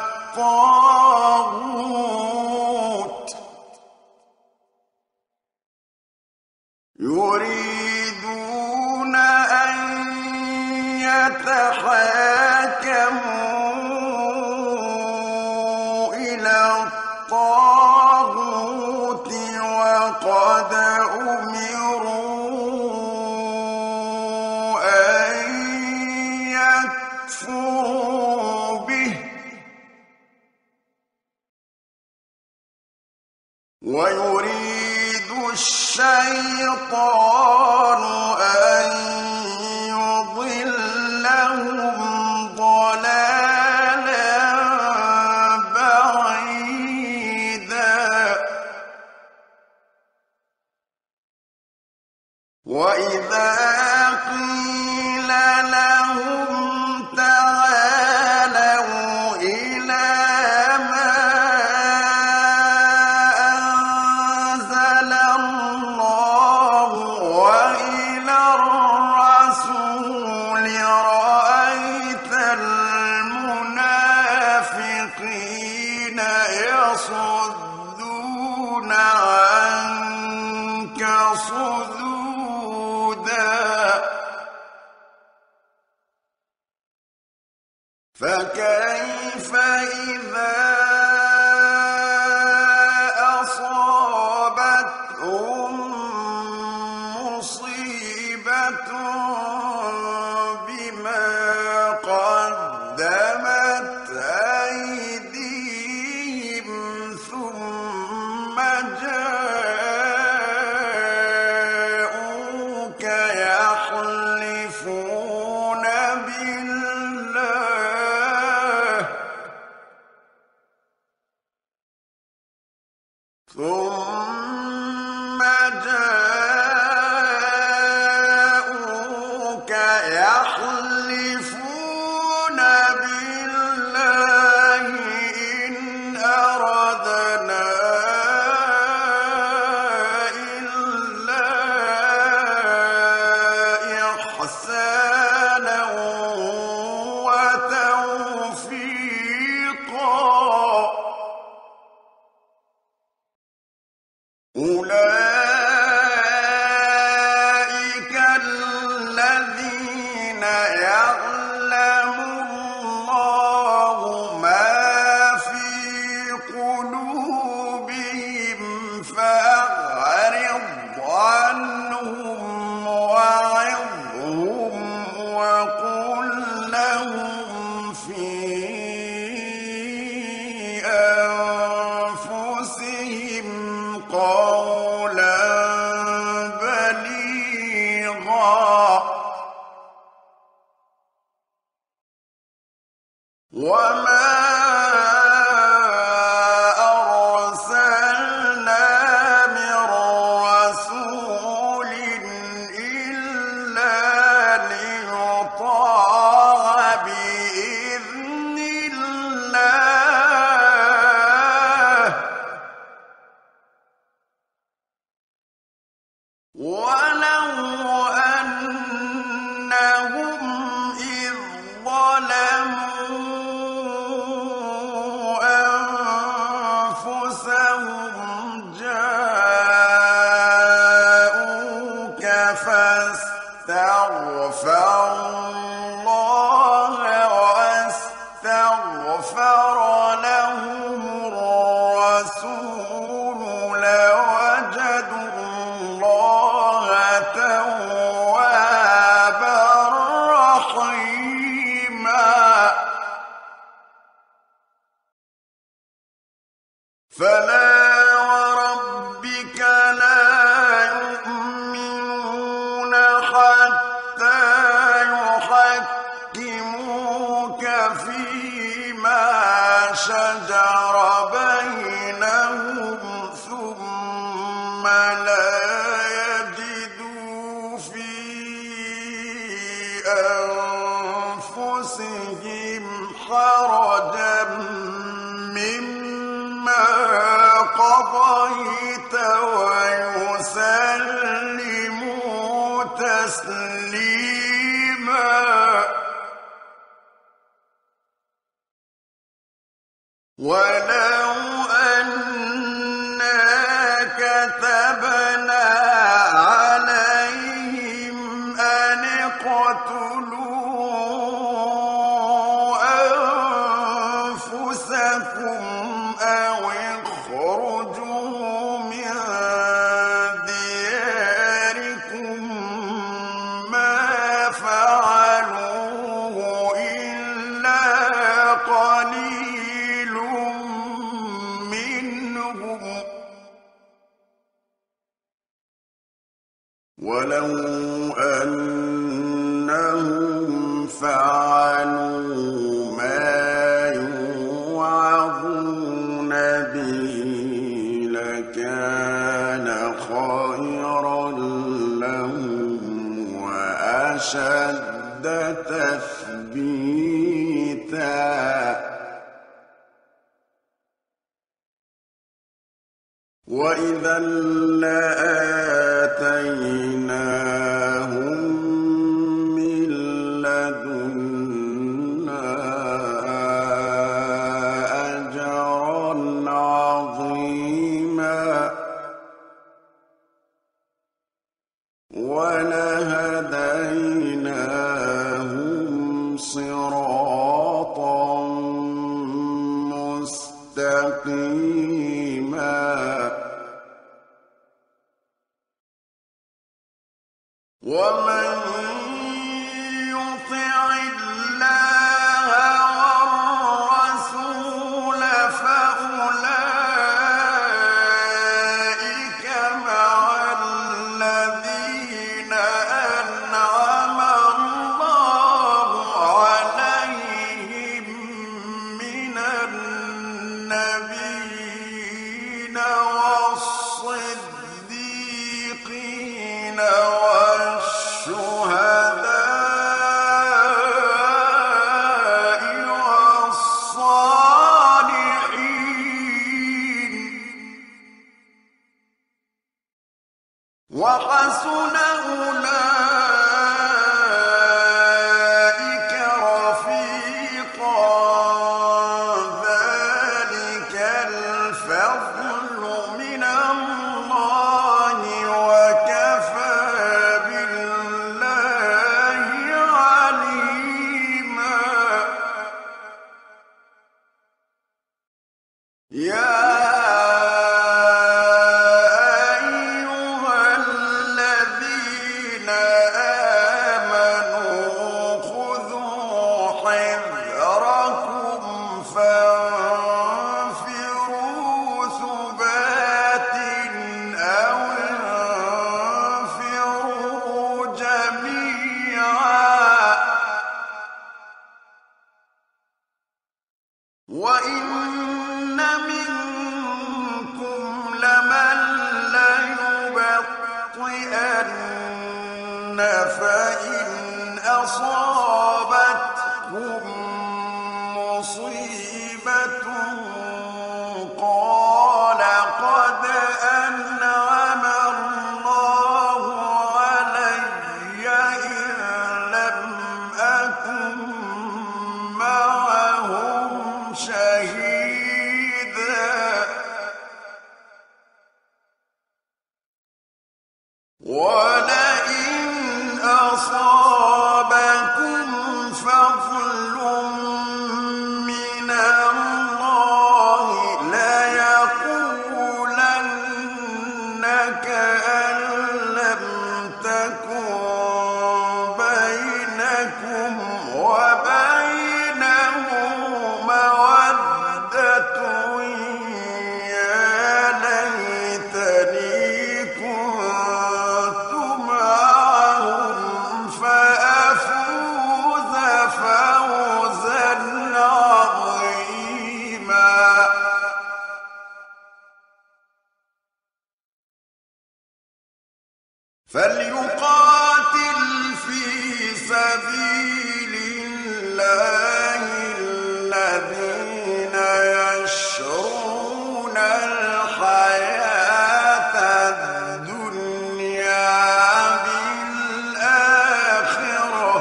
الطاغوت يريدون أن يتحاكموا إلى الطاغوت وقد أمروا أن يكفروا به ويريد الشيطان أن يضلهم ضلالا بعيدا وإذا قيل لهم تعالوا إلى ما أنزل الله وإلى الرسول رأيت المنافقين يصدون عنك صدودا فكيف إذا أصابتهم مصيبة بما قدمت أيديهم ثم جاءوك يحلفون بالله ثم جاءوك يحلفون بالله إن أردنا إلا إحسانا وتوفيقا أولئك الذين يعلم الله ما في قلوبهم فأعرض عنهم وعظهم وقل لهم في أنفسهم قولا. وما أرسلنا من رسول إلا ليطاع بإذن الله ولو أنهم إذ ظلموا أنفسهم جاءوك فاستغفروا الله واستغفر لهم الرسول لوجدوا الله توابا رحيما فلا وربك لا يؤمنون حتى يحكموك فيما شجر بينهم ثم لا يجدوا في أنفسهم حرجا مما قضيت ويسلموا تسليما ولو أنا كتبنا عليهم أن اقتلوا أنفسكم أو اخرجوا من دياركم ما فعلوه إلا قليل منهم ولو أنهم فعلوا ما يوعظون به لكان خيرا لهم وأشد تثبيتا وإذا لآتيناهم من لدنا أجرا عظيما ولهديناهم صراطا مستقيما ومن يطع أصابتكم مصيبة قال قد أنعم الله علي إذ لم أكن معهم شهيدا ولئن أصابكم فضل من الله ليقولن كأن لم تكن بينكم وبينه مودة يا ليتني كنت معهم فأفوز فوزا عظيما فليقاتل في سبيل الله الذين يشرون الحياة الدنيا بالآخرة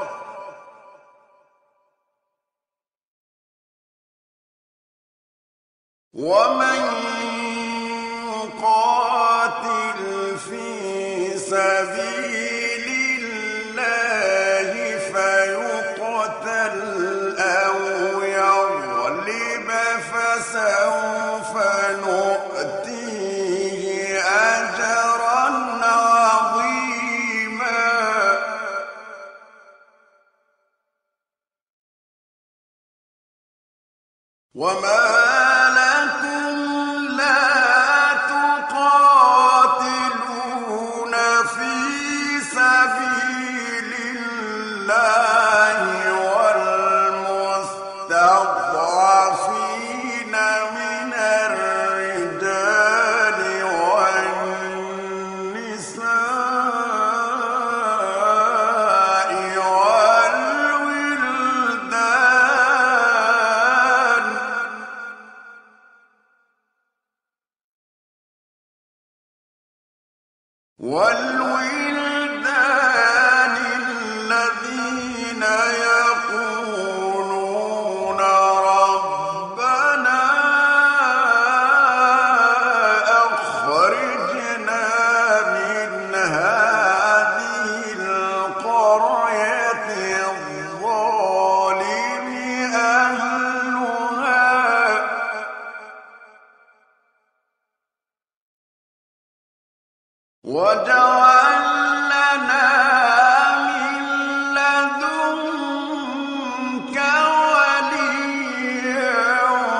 ومن يقاتل في سبيل الله فيقتل أو يغلب فسوف نؤتيه أجرا عظيما وما لكم لا تقاتلون في سبيل الله والمستضعفين من الرجال والنساء والولدان الذين يقولون ربنا أخرجنا من هذه القرية الظالم أهلها واجعل لنا من لدنك وليا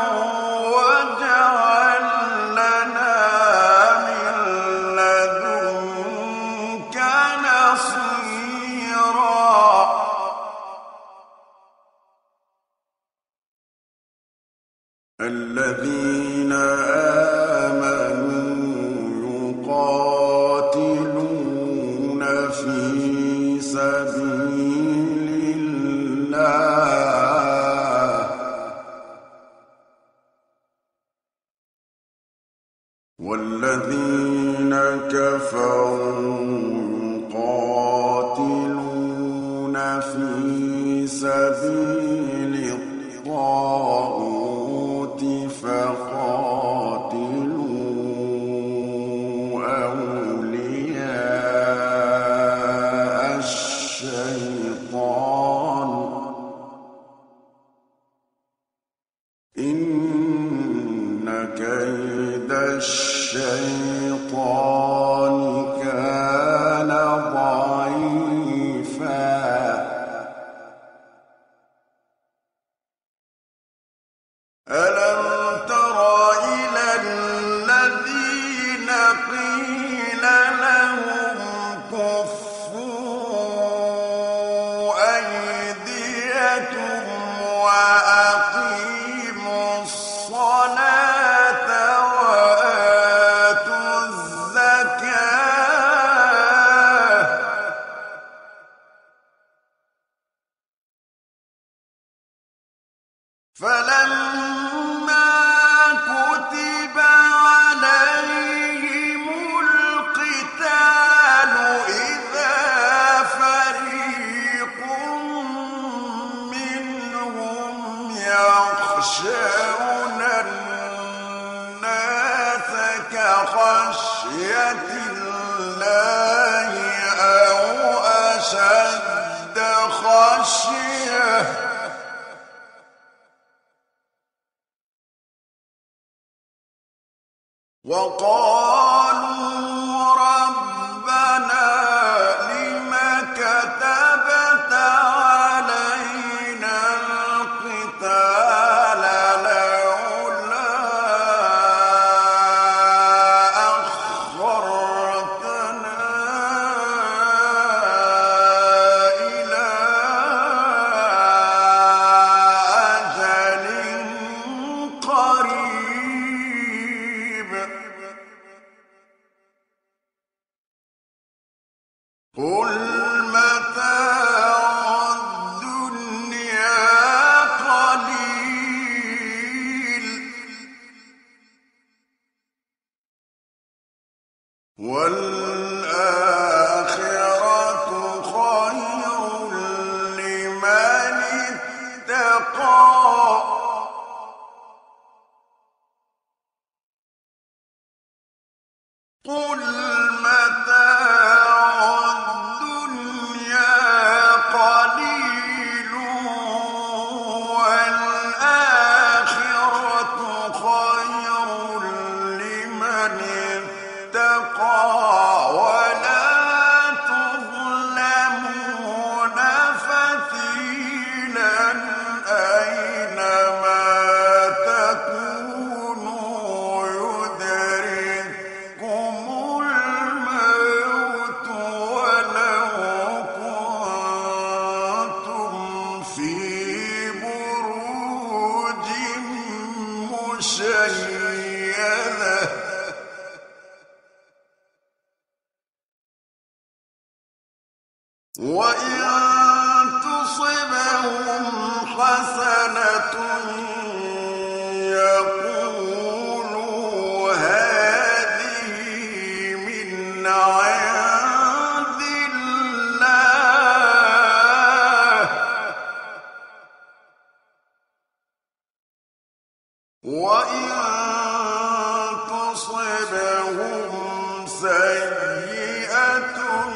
واجعل لنا من لدنك نصيرا الذين يقاتلون في سبيل الله والذين كفروا يقاتلون في سبيل الطاغوت فقاتلوا أولياء الشيطان إن كيد الشيطان كان ضعيفا ألم تر إلى الذين قيل لهم كفوا أيديكم وأقيموا الصلاة وآتوا الزكاة فلما كتب عليهم القتال إذا فريق منهم يخشون الناس كخشية الله أو أشد خشية وقالوا ربنا لم كتبت علينا القتال لولا أخرتنا إلى أجل قريب قل متاع الدنيا قليل والآخرة خير لمن اتقى قل متاع الدنيا قليل والآخرة خير لمن اتقى ولا تظلمون فتيلا أينما تكونوا يدرككم الموت ولو كنتم في بروج مشيدة وإن تصبهم حسنة يقولوا هذه من عند الله وإن تصبهم سيئة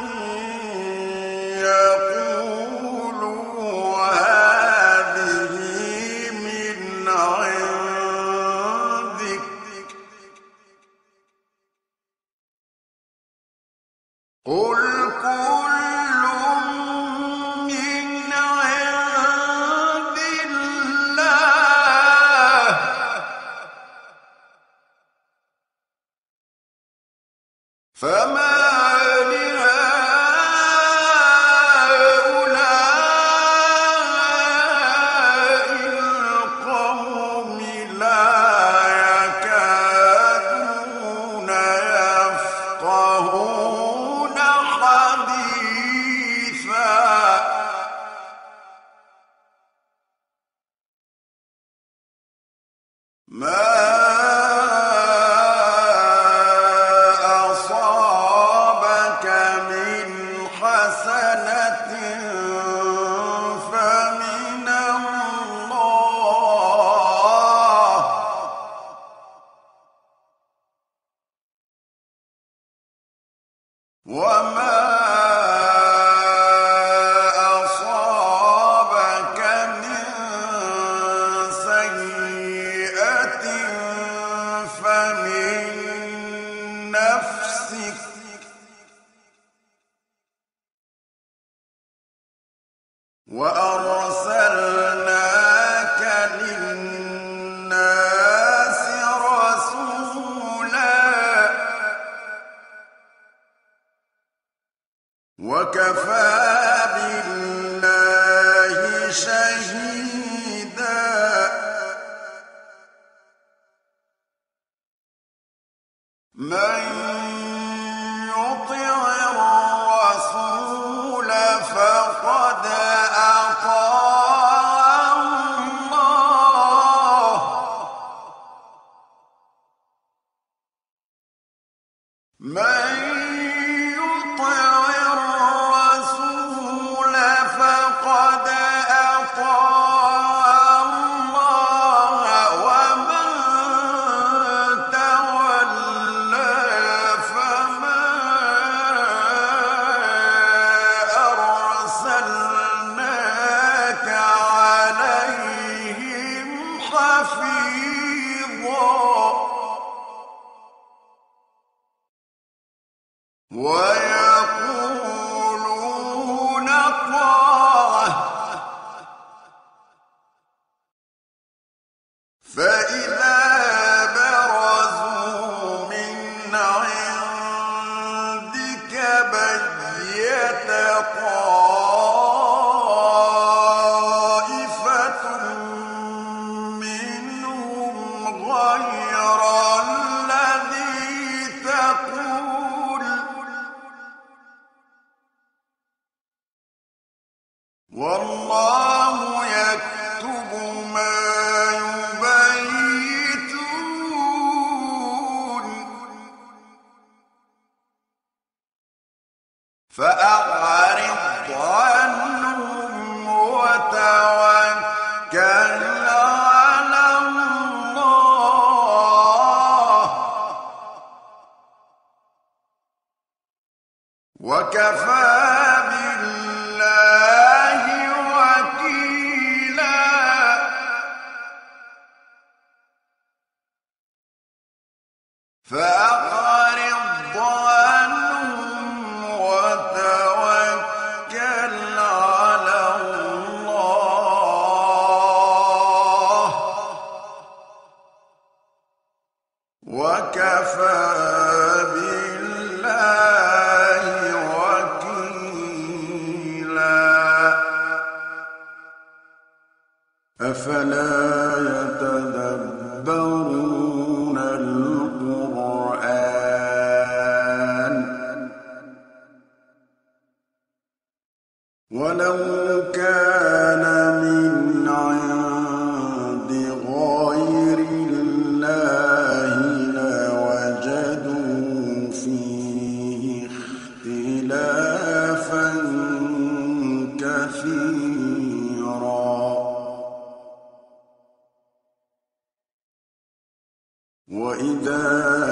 يقولوا هذه من عندك قل كل من عند الله فما لهؤلاء القوم لا يكادون يفقهون حديثا ما أصابك من حسنة فمن الله وما أصابك من سيئة فمن نفسك وأرسلناك للناس رسولا وكفى بالله شهيدا من يطع الرسول فقد أطاع الله والله يكتب ما يبيتون فأعرض عنهم وتوكل على الله وكفى بالله وكيلا فأعرض عنهم وتوكل على الله وكفى بالله وكيلا أفلا يتدبرون القرآن ولو كان من عند غير الله لوجدوا فيه اختلافا كثيرا وإذا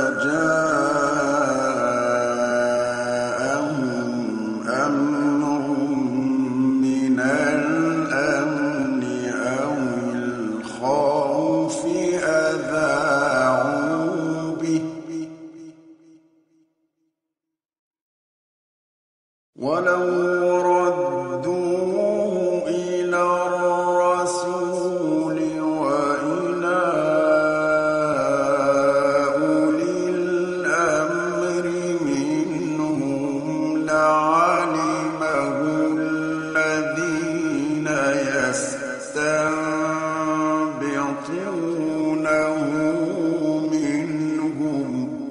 جاءهم أمر من الأمن أو الخوف أذاعوا به ولو ردوه إلى الرسول وإلى أولي الأمر منهم لعلمه الذين يستنبطونه منهم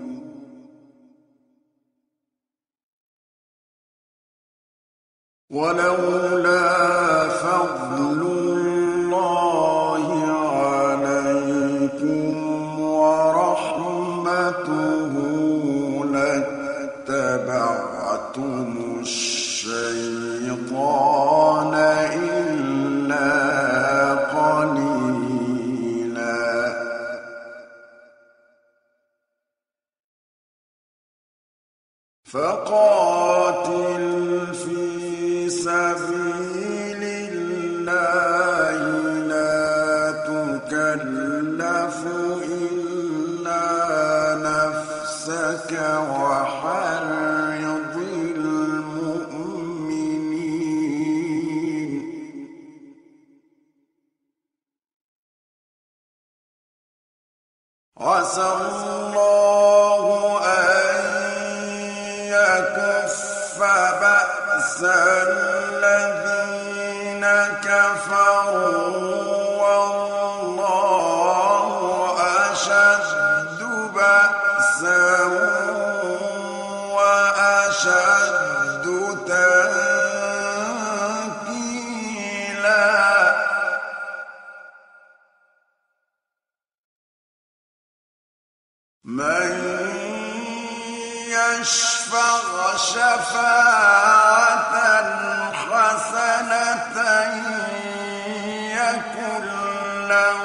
ولولا فضل الله عليكم ورحمته لاتبعتم الشيطان إلا قليلا فقاتل في سبيل الله لا تكلف إلا نفسك وحرض المؤمنين عسى الله أن يكف بأس الذين كفروا والله أشد بأسا وأشد تنكيلا من يشفع شفاعة حسنة يكن له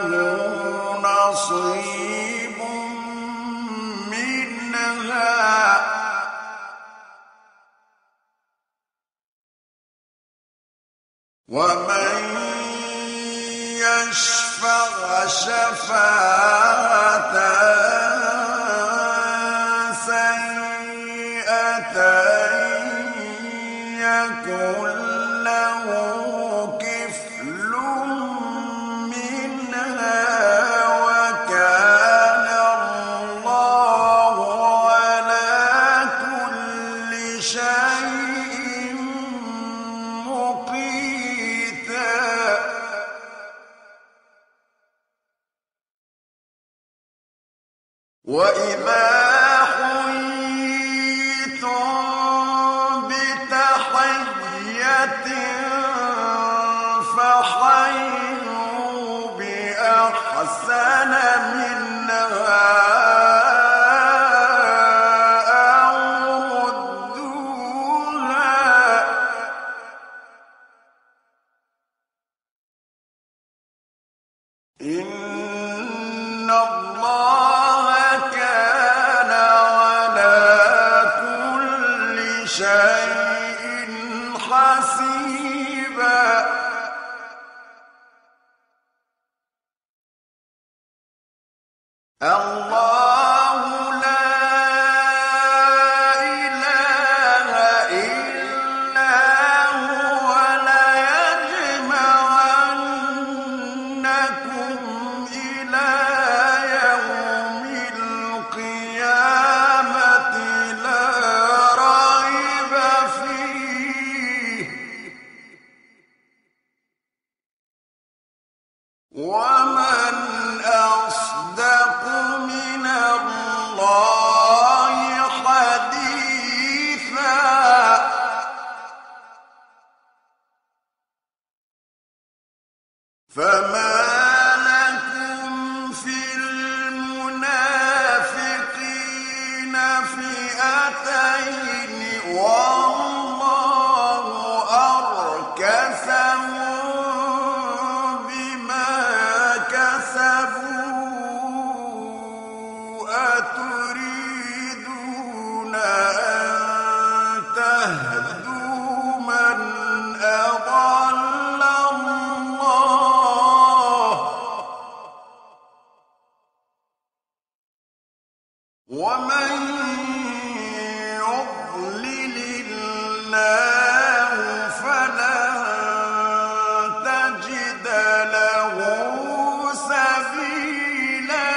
نصيب منها ومن يشفع شفاعة سيئة يكن له كفل منها وكان الله على كل شيء مقيتا وإذا حييتم بتحية حيوا بأحسن منها أو ردوها إن الله كان على كل شيء حسيبا الله لا إله إلا هو ليجمعنكم إلى يوم القيامة لا ريب فيه ومن أصدق من الله حديثا فما لكم في المنافقين فئتين والله أركسهم بما كسبوا أتريدون أن تهدوا من أضل الله ومن يضلل الله فلن تجد له سبيلا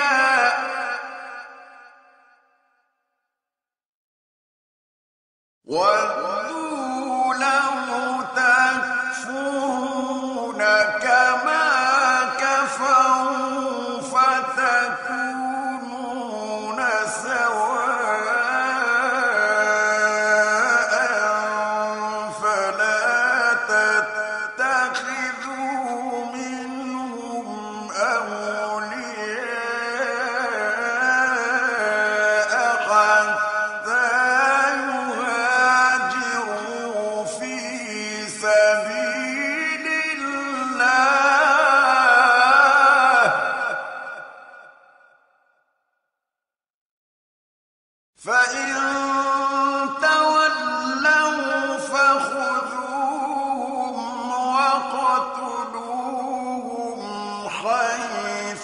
ودوا لو تكفرون كما كفروا فتكونون سواء فلا تتخذوا منهم أولياء حتى يهاجروا في سبيل الله فإن تولوا فخذوهم وقتلوهم حيث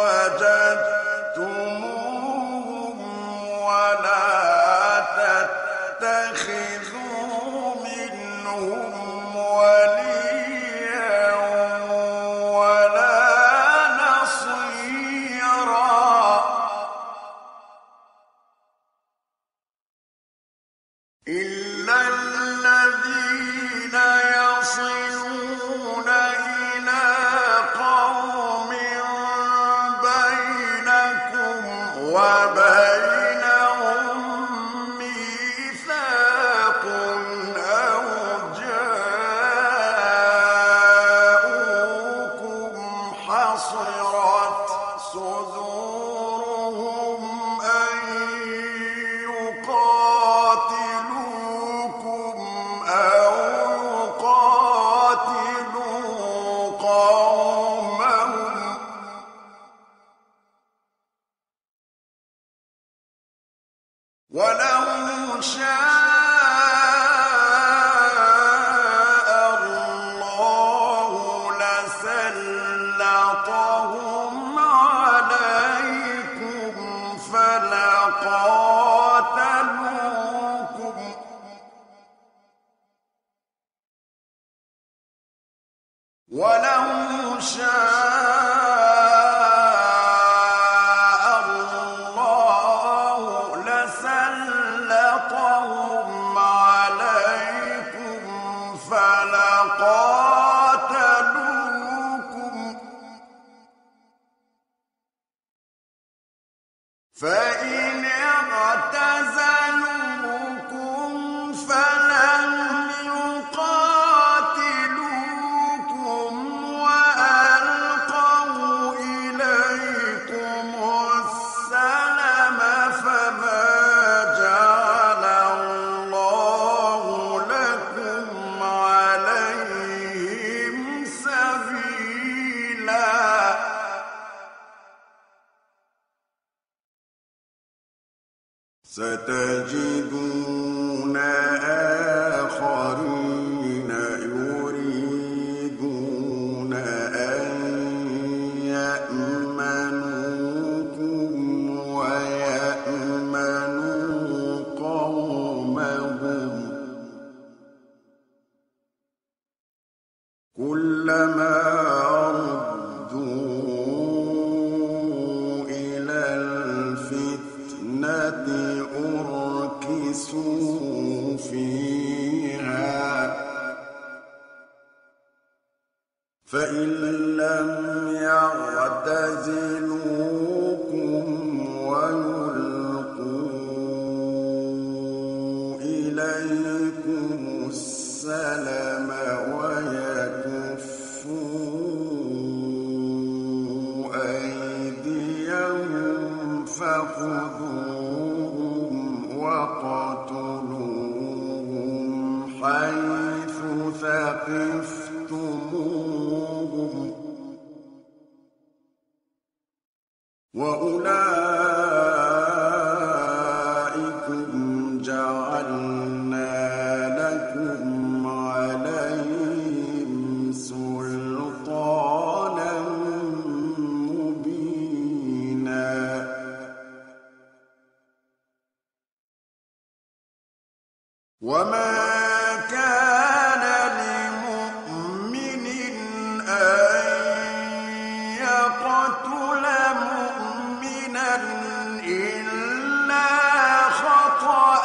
وجدتموهم ولا تتخذوا منهم وليا ولا نصيرا إلا الذين يصلون إلى قوم بينكم وبينهم ميثاق أو جاءوكم حصرت صدورهم أن يقاتلوكم أو يقاتلوا قومهم ولو شاء الله لسلطهم عليكم فلقاتلوكم ولو شاء الله لسلطهم عليكم فلقاتلوكم فإن اعتزلوكم فلم يقاتلوكم ستجدون آخرين يريدون أن يأمنوكم ويأمنوا قومهم كلما ردوا إلى الفتنة أركسوا فيها فإن لم يعتزلوكم ويلقوا إليكم السلم ويكفوا أيديهم فخذوهم وقتلوهم حيث ثقفتموهم وأولئكم جعلنا لكم عليهم سلطانا مبينا وما كان لمؤمن أن يقتل مؤمنا إلا خطأ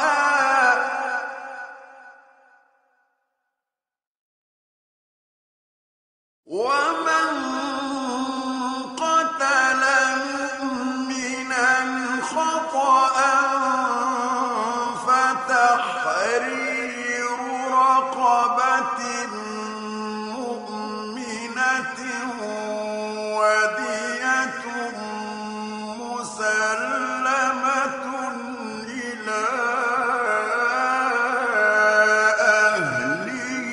ومن قتل مؤمنا خطأ فتحرير رقبة مؤمنة ودية مسلمة إلى أهله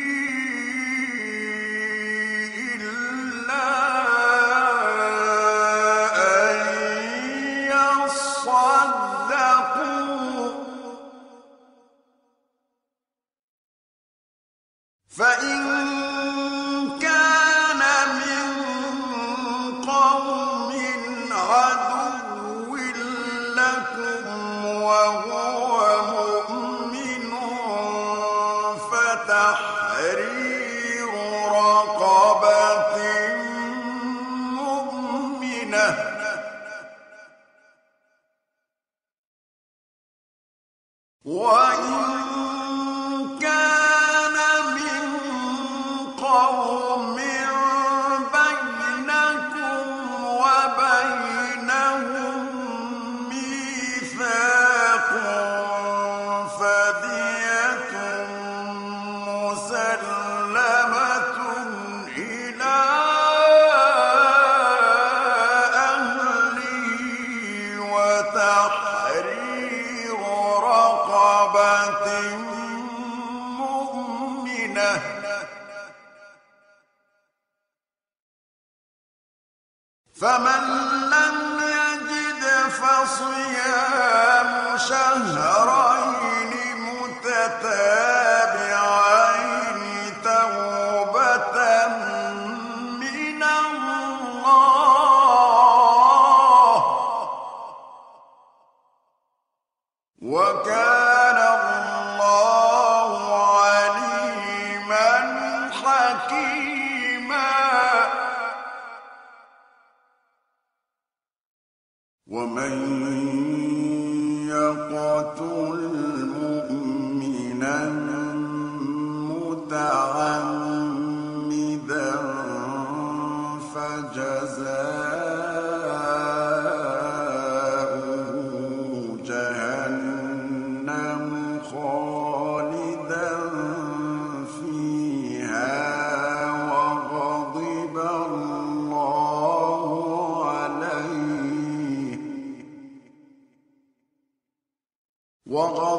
إلا أن يصدقوا فإن كان من قوم عدو لكم وهو مؤمن فتحرير رقبة مؤمنة وإن كان من قوم بينكم وبينهم ميثاق فدية مسلمة إلى أهله وتحرير رقبة مؤمنة فمن لم يجد فصيام شهرين متتابعين توبة من الله وكان الله عليما حكيما ومن يقتل مؤمنا متعمدا فجزاؤه جهنم خالدا فيها وغضب الله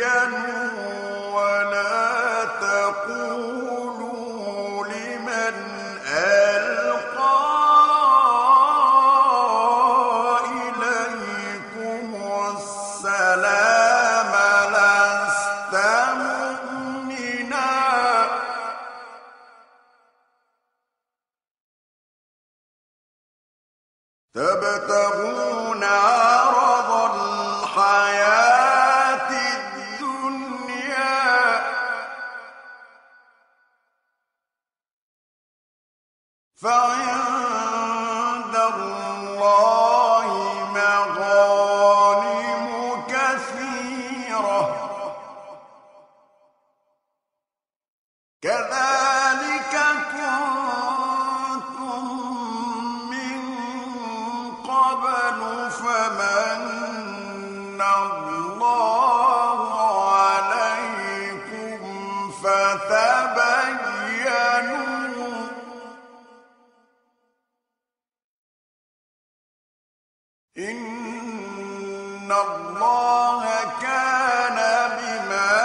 ولا تقولوا لمن ألقى إليكم السلام لست مؤمنا تبتغون عرض الحياة الدنيا فعند الله مغانم كثيرة كذلك كنتم من قبل فمن الله عليكم فتبينوا إن الله كان بما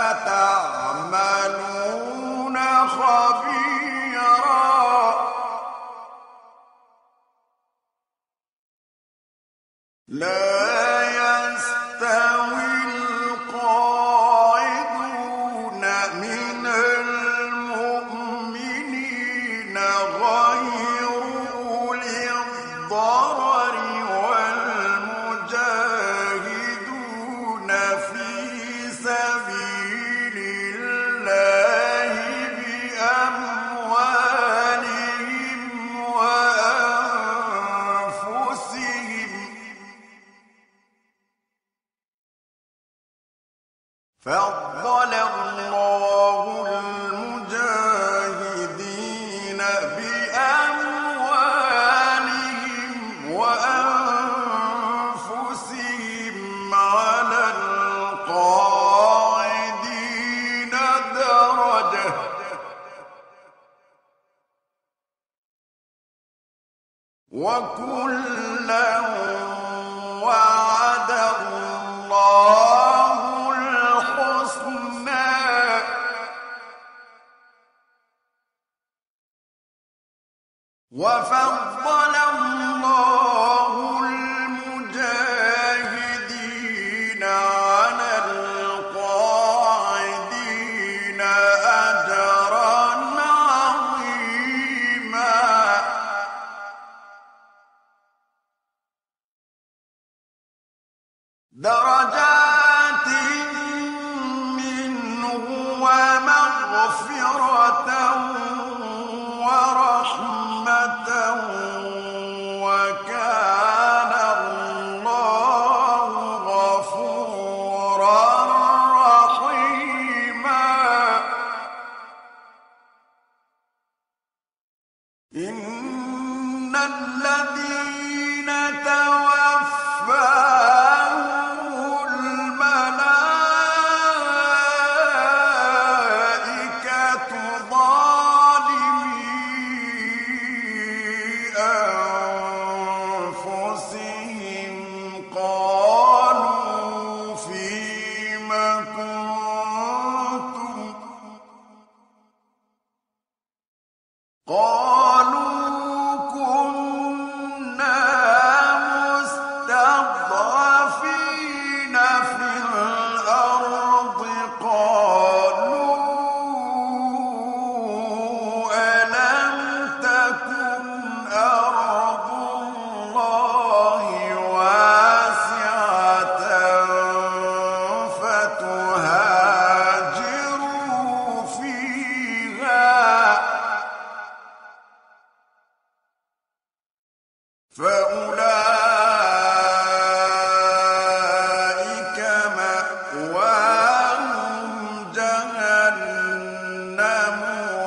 تعملون خبيرا لا يستوي القاعدون من المؤمنين غير أولي الضرر والمجاهدون في سبيل الله بأموالهم وأنفسهم فضل الله المجاهدين بأموالهم وأنفسهم على القاعدين درجة وكلا وعد الله الحسنى وفضل الله المجاهدين على القاعدين أجرا عظيما درجات منه ومغفرة ورحمة وكان الله غفورا رحيما إن الذين توفاهم الملائكة ظالمي أنفسهم قالوا فيم كنتم قالوا كنا مستضعفين في الأرض قالوا ألم تكن أرض الله واسعة فتهاجروا فيها فأولئك مأواهم جهنم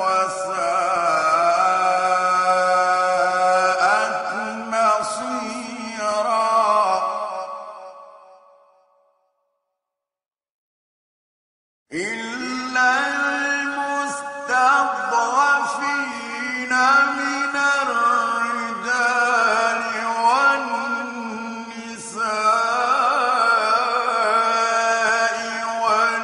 وساءت مصيرا إلا المستضعفين من الرجال والنساء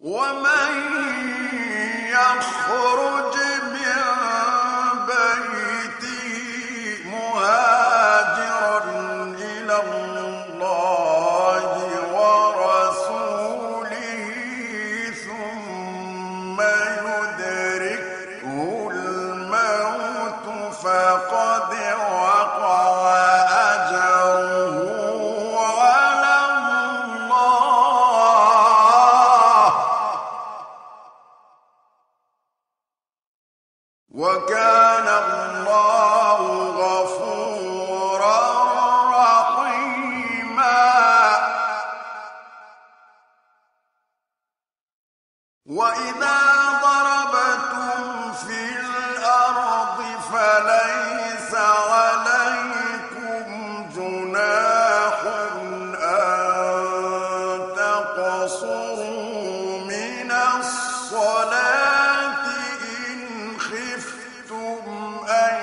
ومن يخرج من بيته مهاجرا إلى الله ورسوله ثم يدركه الموت فقد وقع أجره على الله، وكان الله غفورا رحيما. وإذا ضربتم في الأرض فليس عليكم جناح أن تقصروا من الصلاة إن خفتم أن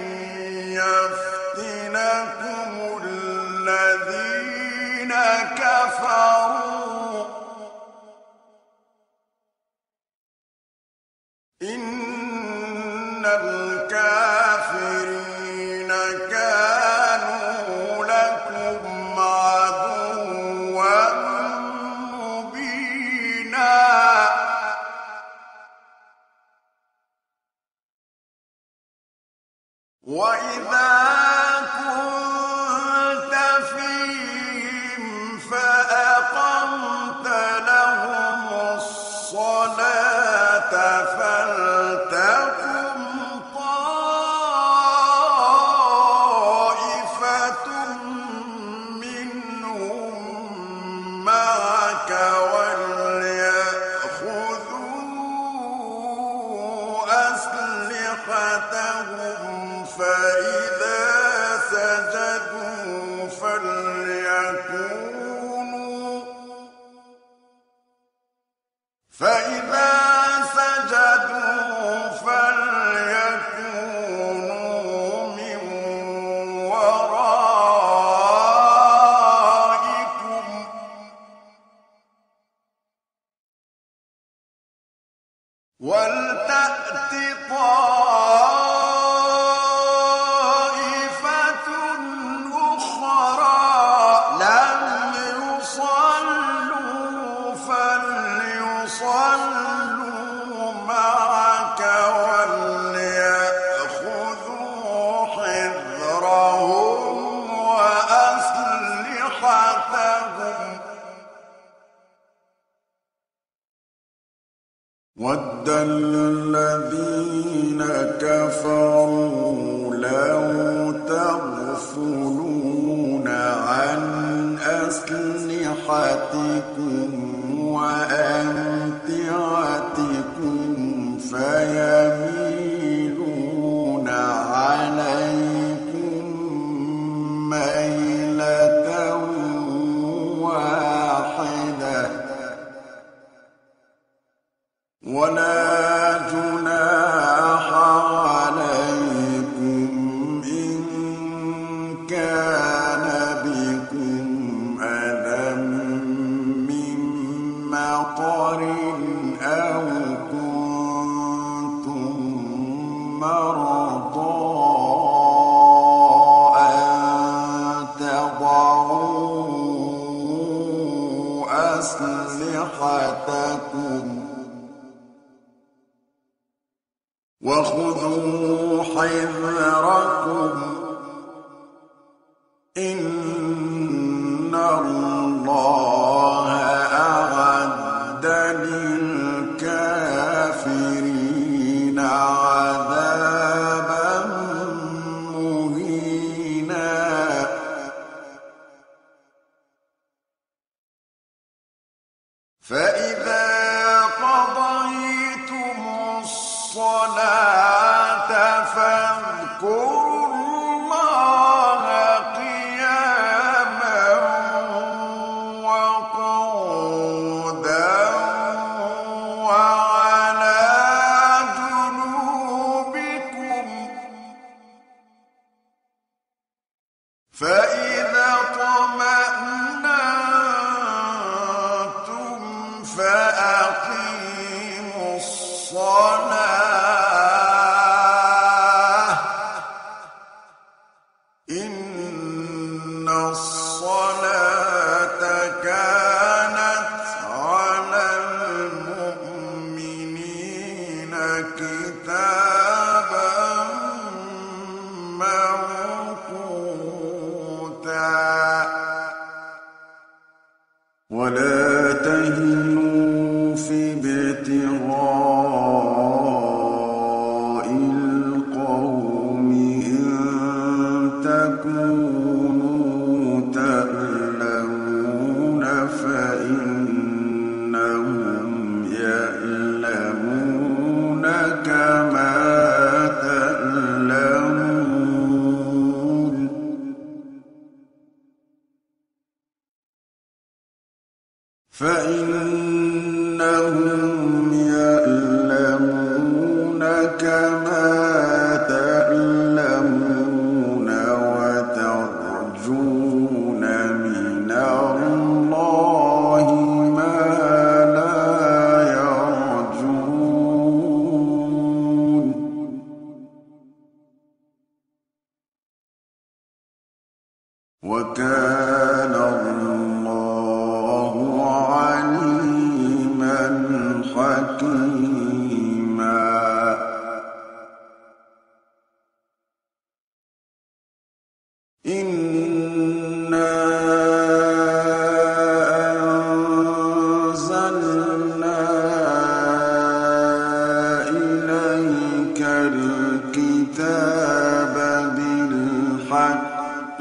يفتنكم الذين كفروا، إن الكافرين كانوا لكم عدوا مبينا. وإذا كنت فيهم فأقمت لهم الصلاة فلتقم طائفة منهم معك وليأخذوا أسلحتهم فإذا سجدوا فليكونوا من ورائكم ولتأت طائفة أخرى لم يصلوا فليصلوا معك وليأخذوا حذرهم وأسلحتهم. وَدَّ الَّذِينَ كَفَرُوا لَوْ تَغْفُلُونَ عَنْ أَسْلِحَتِكُمْ وَأَمْتِعَتِكُمْ فَيَمِيلُونَ عَلَيْكُمْ مَيْلَةً واحدة. ولا جناح عليكم إن كان بكم أذى من مطر أو كنتم مرضى أن تضعوا أسلحتكم وخذوا حذركم إن الله أعد للكافرين عذابا مهينا. فإذا قضيتم الصلاة فاذكروا الله قياما وقعودا وعلى جنوبكم، فإذا اطمأننتم فأنتم تهنوا في ابتغاء القوم إن تكونوا تألمون فإنهم يألمون كما تألمون فإنهم يألمون كما تألمون وترجون من الله ما لا يرجون وكان الله عليما حكيما إنا أنزلنا إليك الكتاب بالحق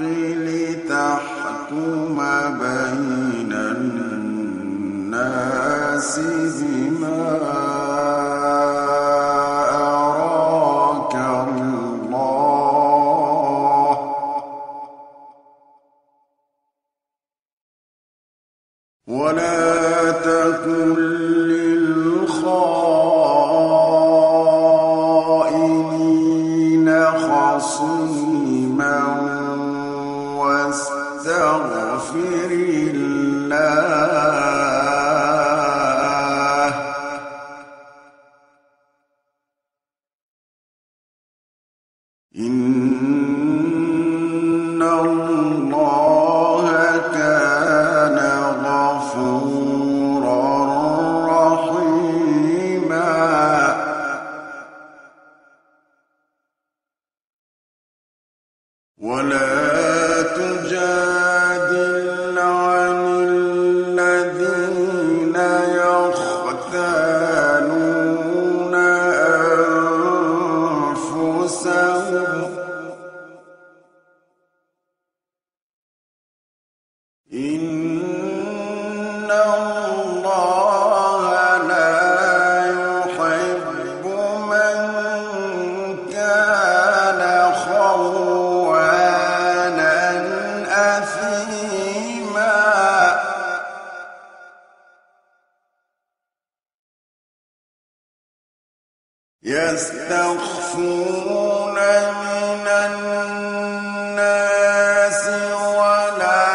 لتحكم بين الناس بما أراك الله ولا تكن للخائنين خصيما واستغفر الله إن الله كان غفورا رحيما ولا تجادل عن الذين يختانون أنفسهم إن الله لا يحب من كان خوانا أثيما يستخفون من الناس ولا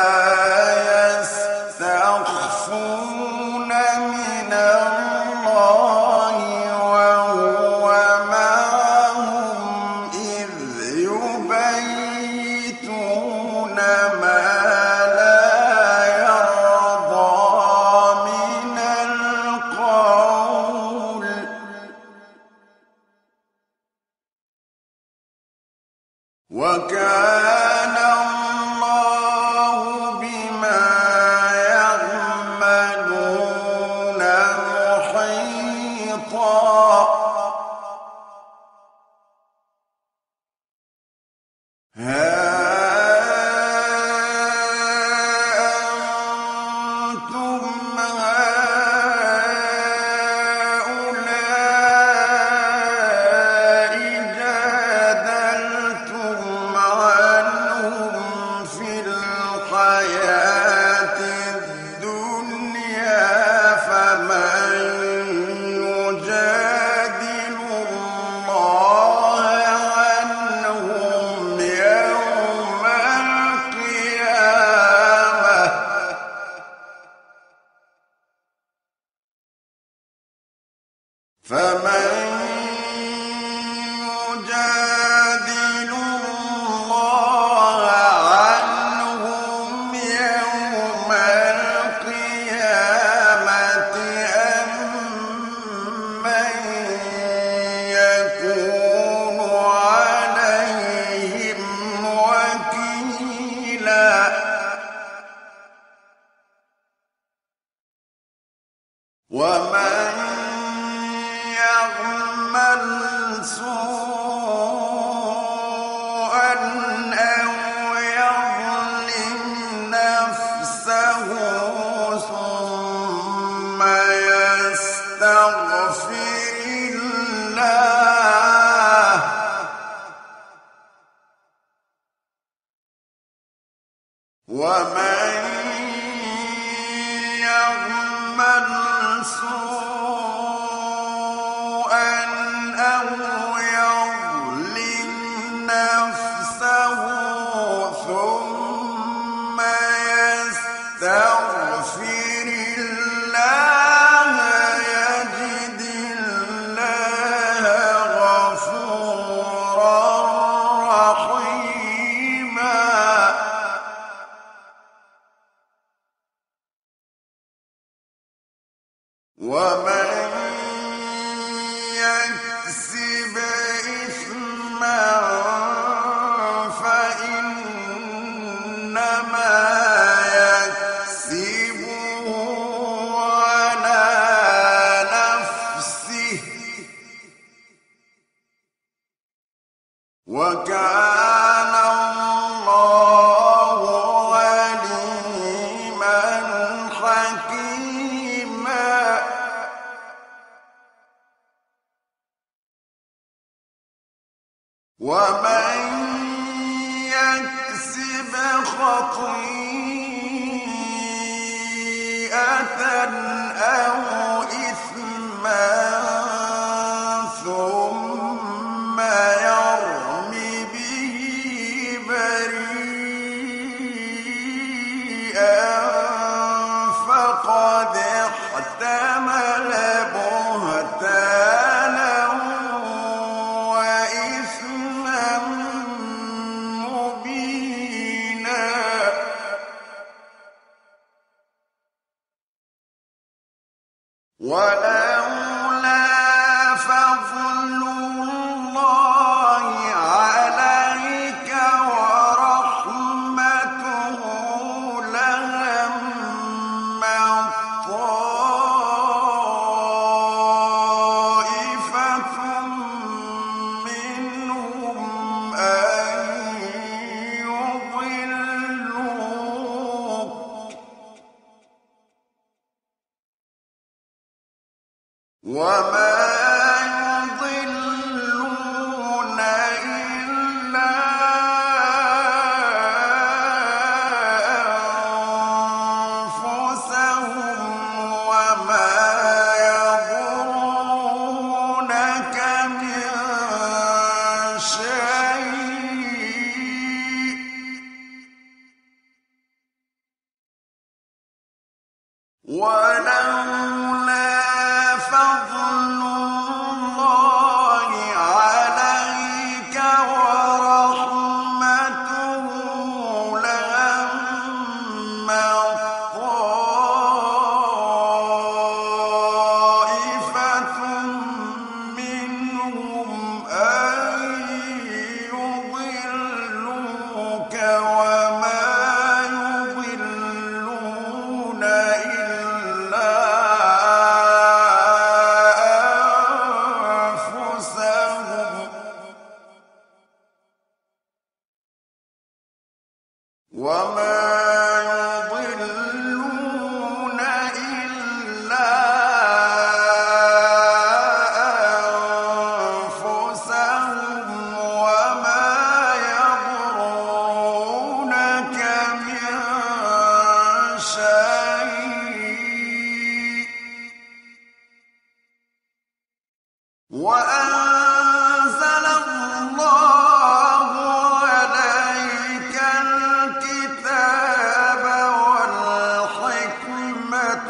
يستخفون من الله وهو معهم إذ يبيتون ما لا يرضى من القول وكان الله بما يعملون محيطا ومن يعمل سوءا أو يظلم نفسه ثم يستغفر الله ومن يعمل سوءا أو يظلم نفسه ثم يستغفر الله يجد الله غفورا رحيما ومن يكسب إثما فإنما يكسبه على نفسه وكان الله عليما حكيما ومن يكسب خطيئة أو إثما ثم يرم به بريئا فقد احتمل بهتانا وإثما مبينا ولولا فضل الله عليك ورحمته لهم طائفة منهم أن يضلوك وما يضلون إلا أنفسهم وما يضرونك من شيء ولولا فضل الله عليك ورحمته لهم طائفة منهم أن يضلوك وما يضلون إلا أنفسهم وما يضلون إلا أنفسهم وما يضرونك من شيء وأنزل الله عليك الكتاب والحكمة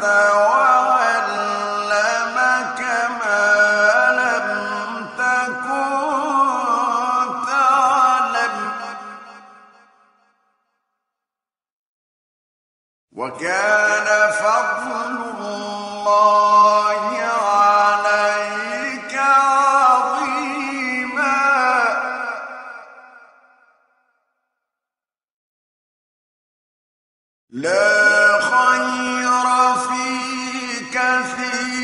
وعلمك ما لم تكن تعلم وكان فضل الله عليك عظيما لا خير في كثير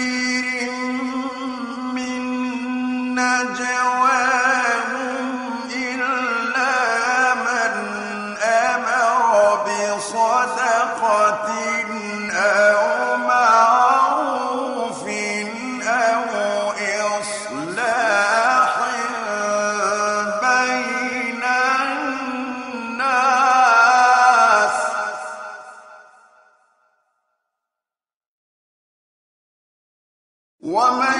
ومن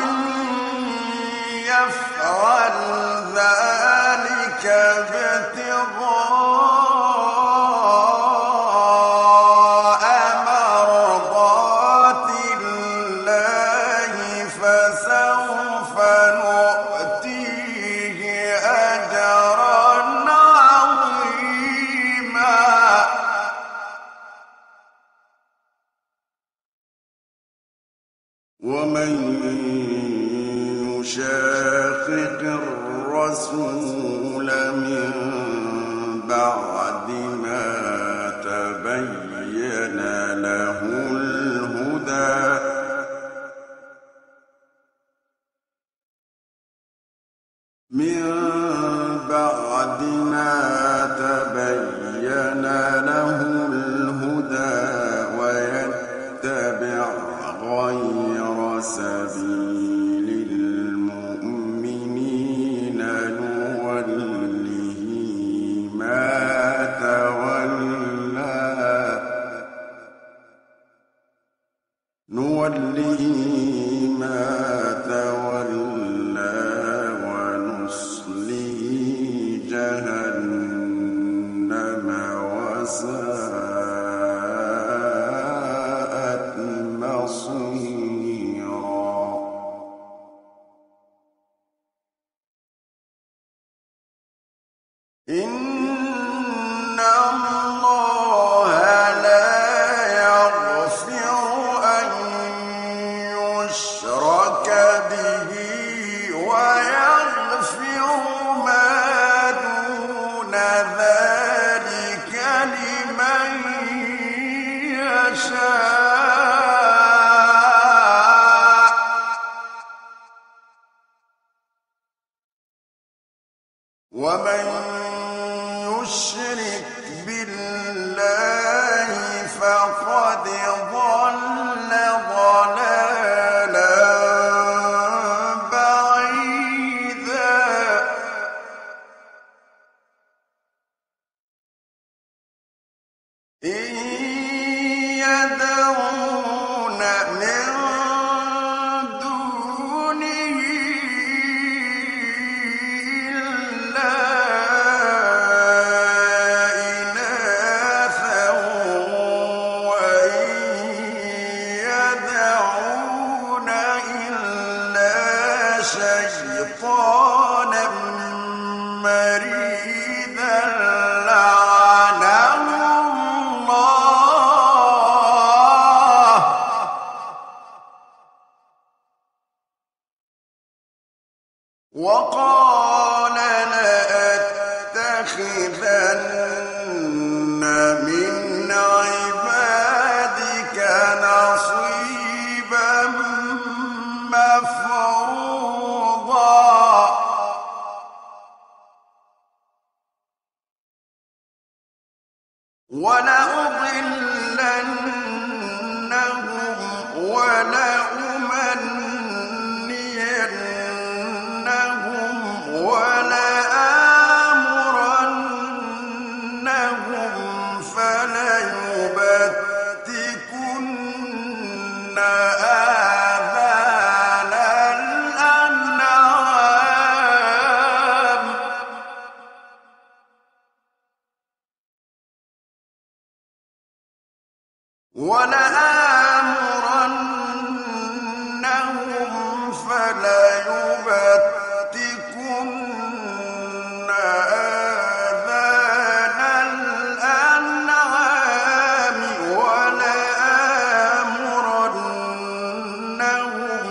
يفعل ذلك ابتغاء مرضات الله فسوف نؤتيه أجرا عظيما. ومن يشاقق الرسول من بعد ما تبين له الهدى ويتبع غير سبيل المؤمنين نوله ما تولى ونصله جهنم وساءت مصيرا. إن الله لا يغفر أن يشرك به ويغفر ما دون ذلك لمن يشاء. ومن يشرك بالله فقد ضل ضلالا بعيدا. إن يدعون من دونه إلا إناثا وإن يدعون إلا شيطانا مريدا لعنه الله وقال لأتخذن من عبادك نصيبا مفروضا. ولأضلنهم ولأمنينهم ولآمرنهم فليبتكن آذان الأنعام فليبتكن آذان الأنعام ولآمرنهم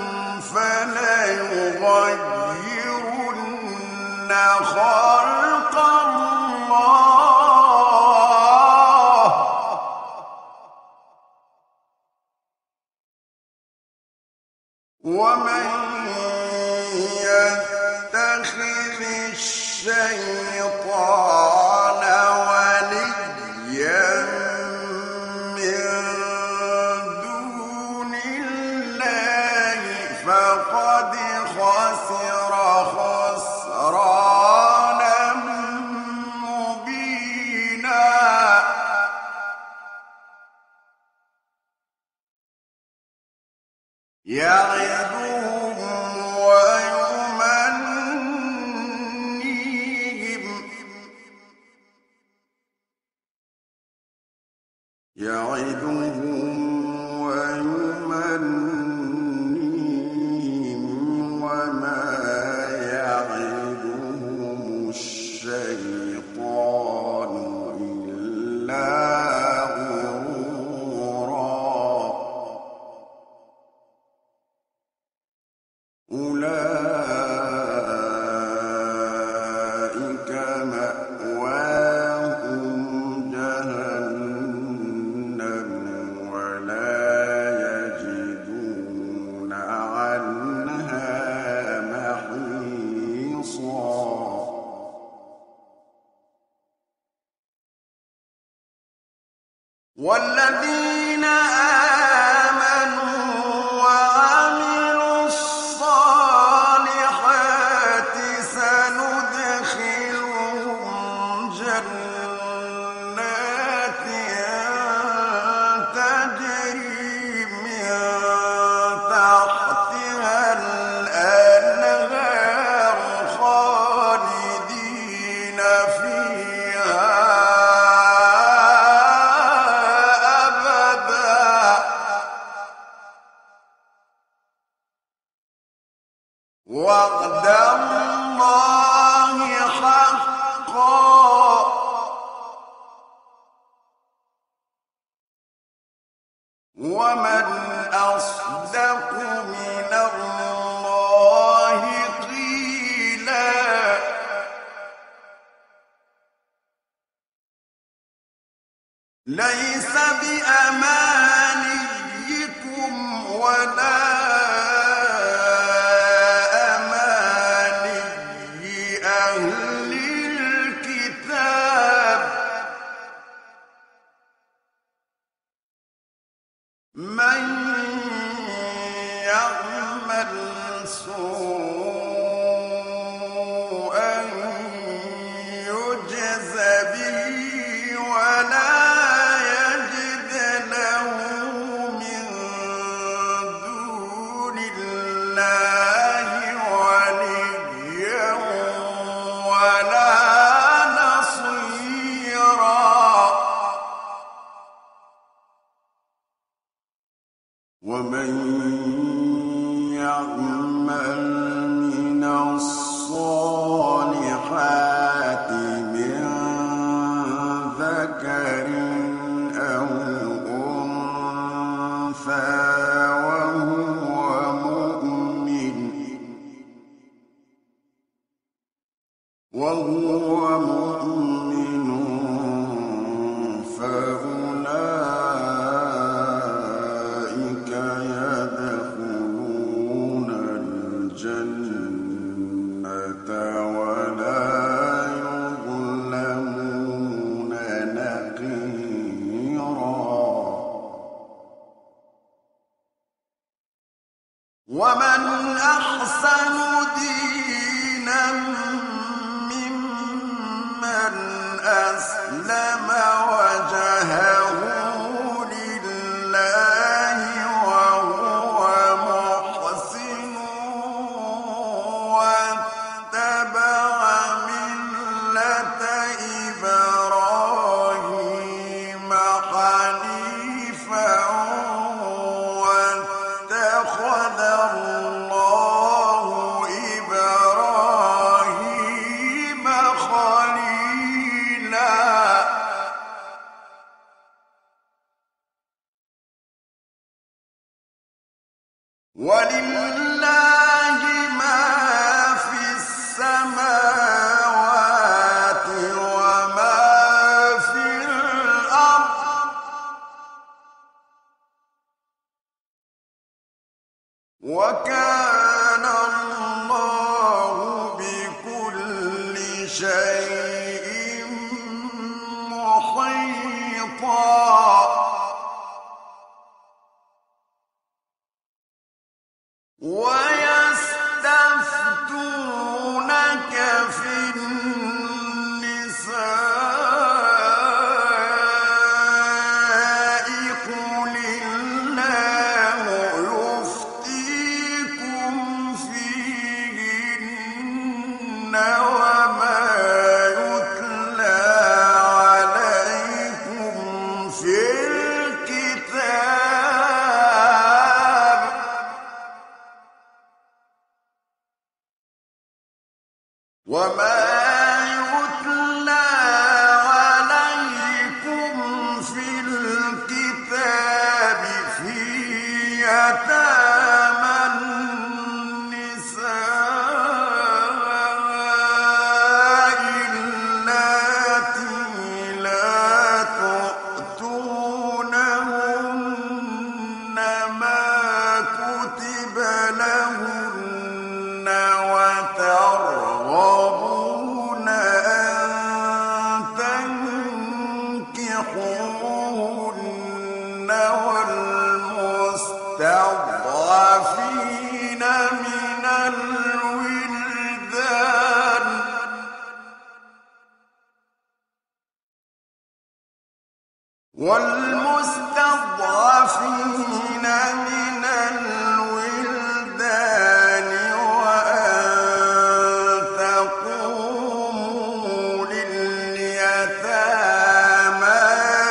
فليغيرن خلق الله. ومن يتخذ الشيطان وليا من دون الله فقد خسر خسرانا مبينا. يعدهم ويمنيهم وما يعدهم الشيطان إلا غرورا أولئك مأواهم جهنم ولا يجدون عنها محيصا والذين آمنوا وعملوا الصالحات سندخلهم جنات تجري من تحتها الأنهار خالدين فيها وعد الله حقا ومن أصدق من الله قيلا ليس بأمانيكم ولا أهل الكتاب من يعمل سوءا يجز به ولا يجد له من دون الله وليا ولا نصيرا ومن يعمل من الصالحات من ذكر أو أنثى وهو مؤمن فأولئك يدخلون الجنة ولا يظلمون نقيرا ومن أحسن دينا ممن أسلم وجهه لله وهو محسن واتبع ملة إبراهيم حنيفا واتخذ الله إبراهيم خليلا ولله ما في السماوات وما في الأرض وكان الله بكل شيء محيطا ويستفتونك في النساء قل الله يفتيكم وما يتلى عليكم في الكتاب في يتامى النساء اللاتي لا تؤتونهن ما كتب لهن وترغبون أن تنكحوهن والمستضعفين من الولدان وأن تقوموا لليتامى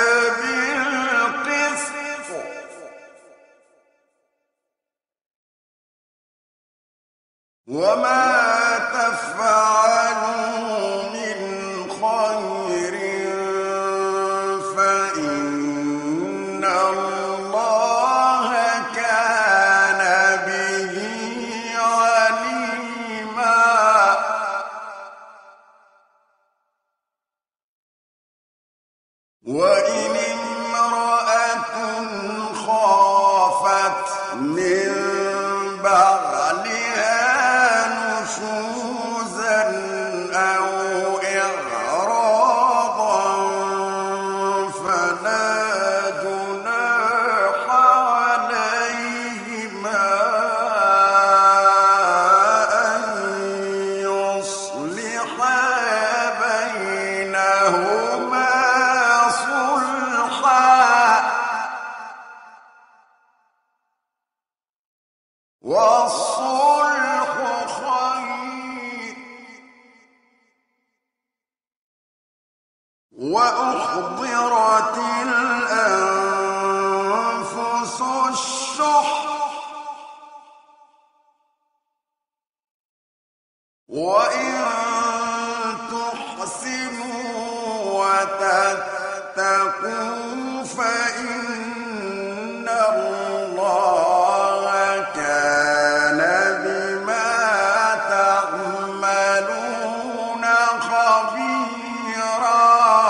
بالقسط وما تفعلوا من خير فإن الله كان به عليما وإن امرأة خافت من بعلها نشوزا أو إعراضا فلا جناح عليهما أن يصلحا بينهما صلحا والصلح خير وأحضرت الأنفس الشح وإن تحسنوا وتتقوا فإن الله كان بما تعملون خبيرا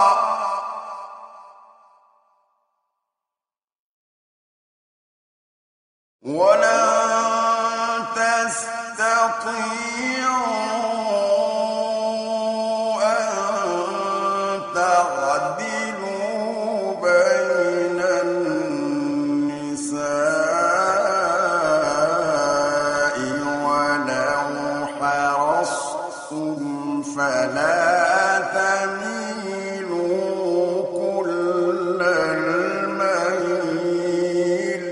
ولن تستطيعوا أن تعدلوا بين النساء ولو حرصتم فلا تميلوا كل الميل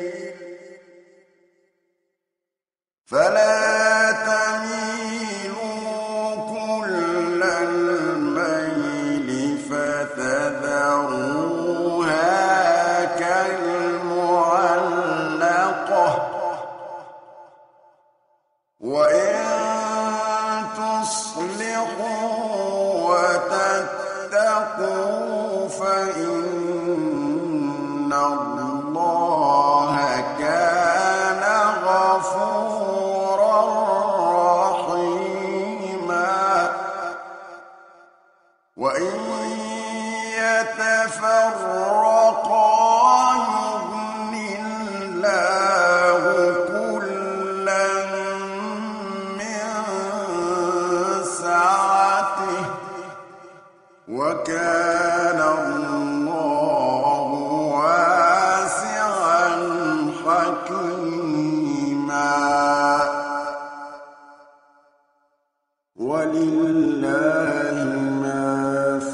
فتذروها كالمعلقة وإن تصلحوا وتتقوا فإن الله كان غفورا رحيما وإن يتفرقا يغن الله كلا من سعته وكان الله واسعا حكيما ولله ما في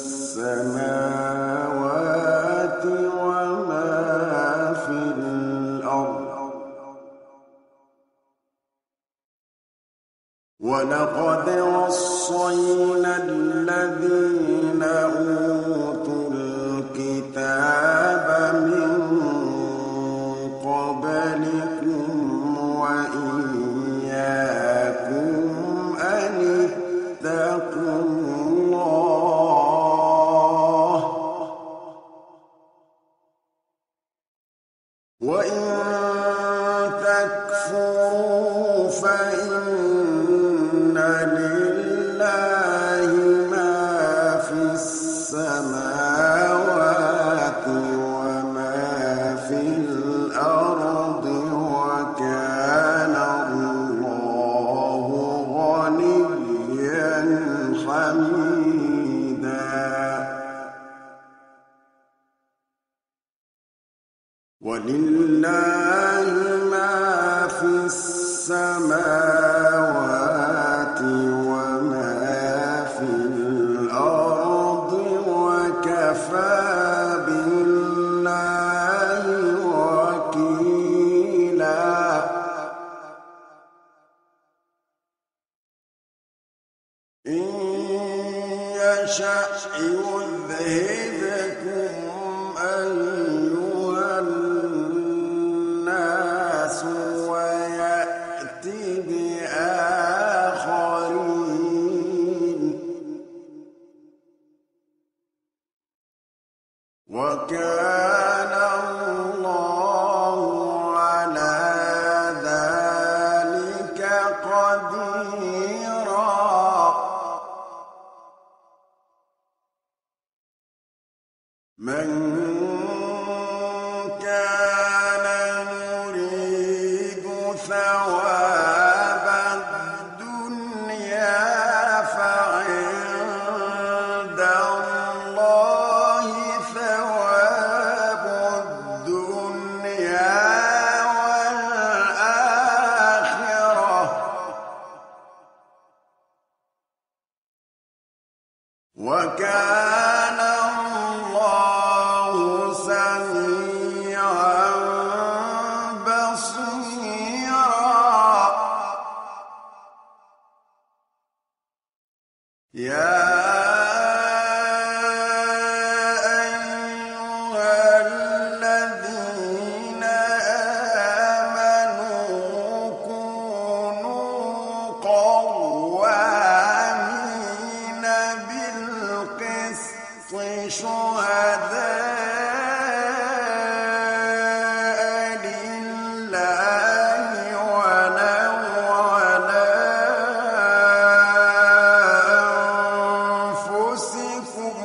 السماوات وما في الأرض ولقد وصينا الذين أوتوا الكتاب من قبلكم وإياكم أن اتقوا يَشَأْ يُذْهِبْكُمْ أَيُّهَا النَّاسُ وَيَأْتِ بِآخَرِينَ وَكَانَ اللَّهُ عَلَىٰ ذَٰلِكَ قَدِيرًا مَّن كَانَ يُرِيدُ ثَوَابَ الدُّنْيَا فَعِندَ اللَّهِ ثَوَابُ الدُّنْيَا وَالْآخِرَةِ ۚ وَكَانَ اللَّهُ سَمِيعًا بَصِيرًا يَا أَيُّهَا الَّذِينَ آمَنُوا كُونُوا قَوَّامِينَ بِالْقِسْطِ شُهَدَاءَ لِلَّهِ وَلَوْ عَلَىٰ أَنفُسِكُمْ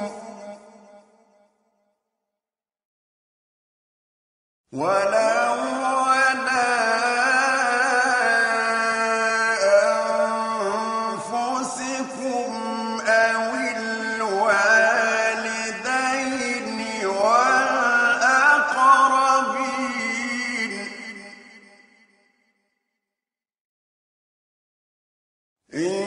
أَوِ الْوَالِدَيْنِ وَالْأَقْرَبِينَ إِن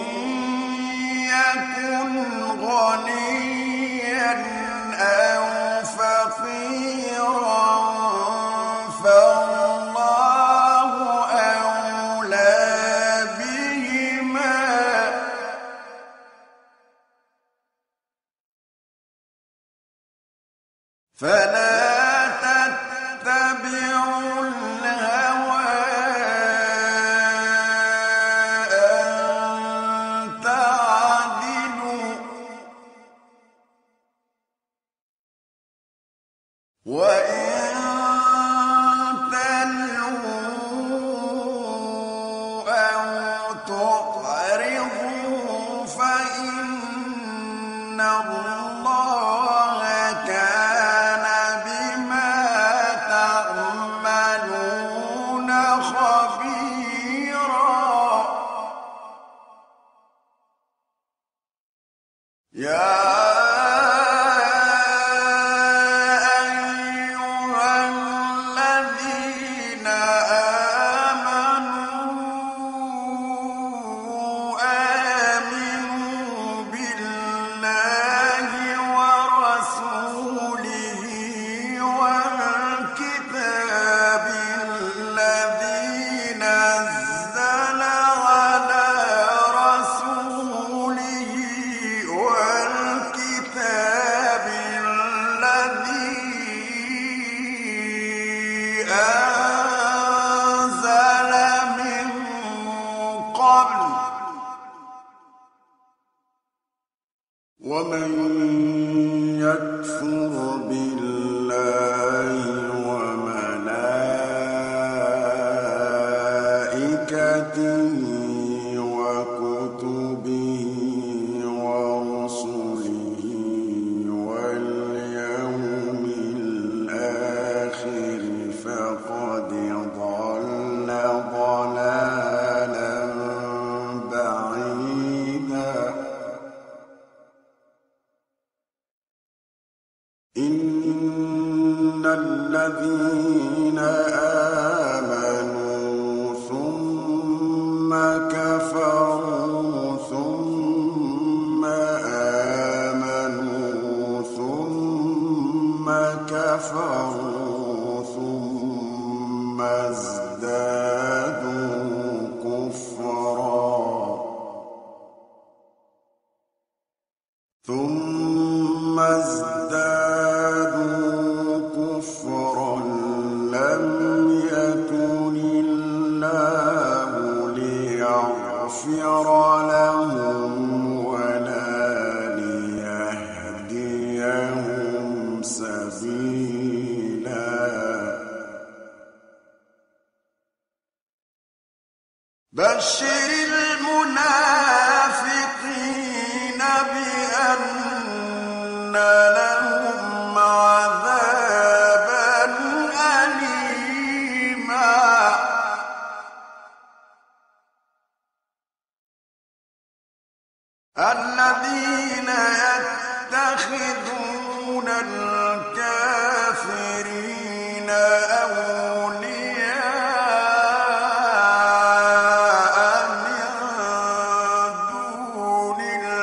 يَكُنْ غَنِيًّا أَوْ فَقِيرًا فَاللَّهُ أَوْلَىٰ بِهِمَا ۖ فَلَا تَتَّبِعُوا الْهَوَىٰ أَن تَعْدِلُوا ۚ وَإِن تَلْوُوا أَوْ تُعْرِضُوا فَإِنَّ اللَّهَ كَانَ بِمَا تَعْمَلُونَ خَبِيرًا يَا أَيُّهَا الَّذِينَ آمِنُوا بِاللَّهِ وَرَسُولِهِ وَالْكِتَابِ الَّذِي نَزَّلَ عَلَىٰ رَسُولِهِ وَالْكِتَابِ الَّذِي أَنزَلَ مِن قَبْلُ ۚ وَمَن يَكْفُرْ بِاللَّهِ وَمَلَائِكَتِهِ وَكُتُبِهِ وَرُسُلِهِ وَالْيَوْمِ الْآخِرِ فَقَدْ ضَلَّ ضَلَالًا بَعِيدًا إِنَّ الَّذِينَ آمَنُوا ثُمَّ بشر المنافقين بأن لهم عذابا أليما الذين يتخذون الكافرين أولياء من دون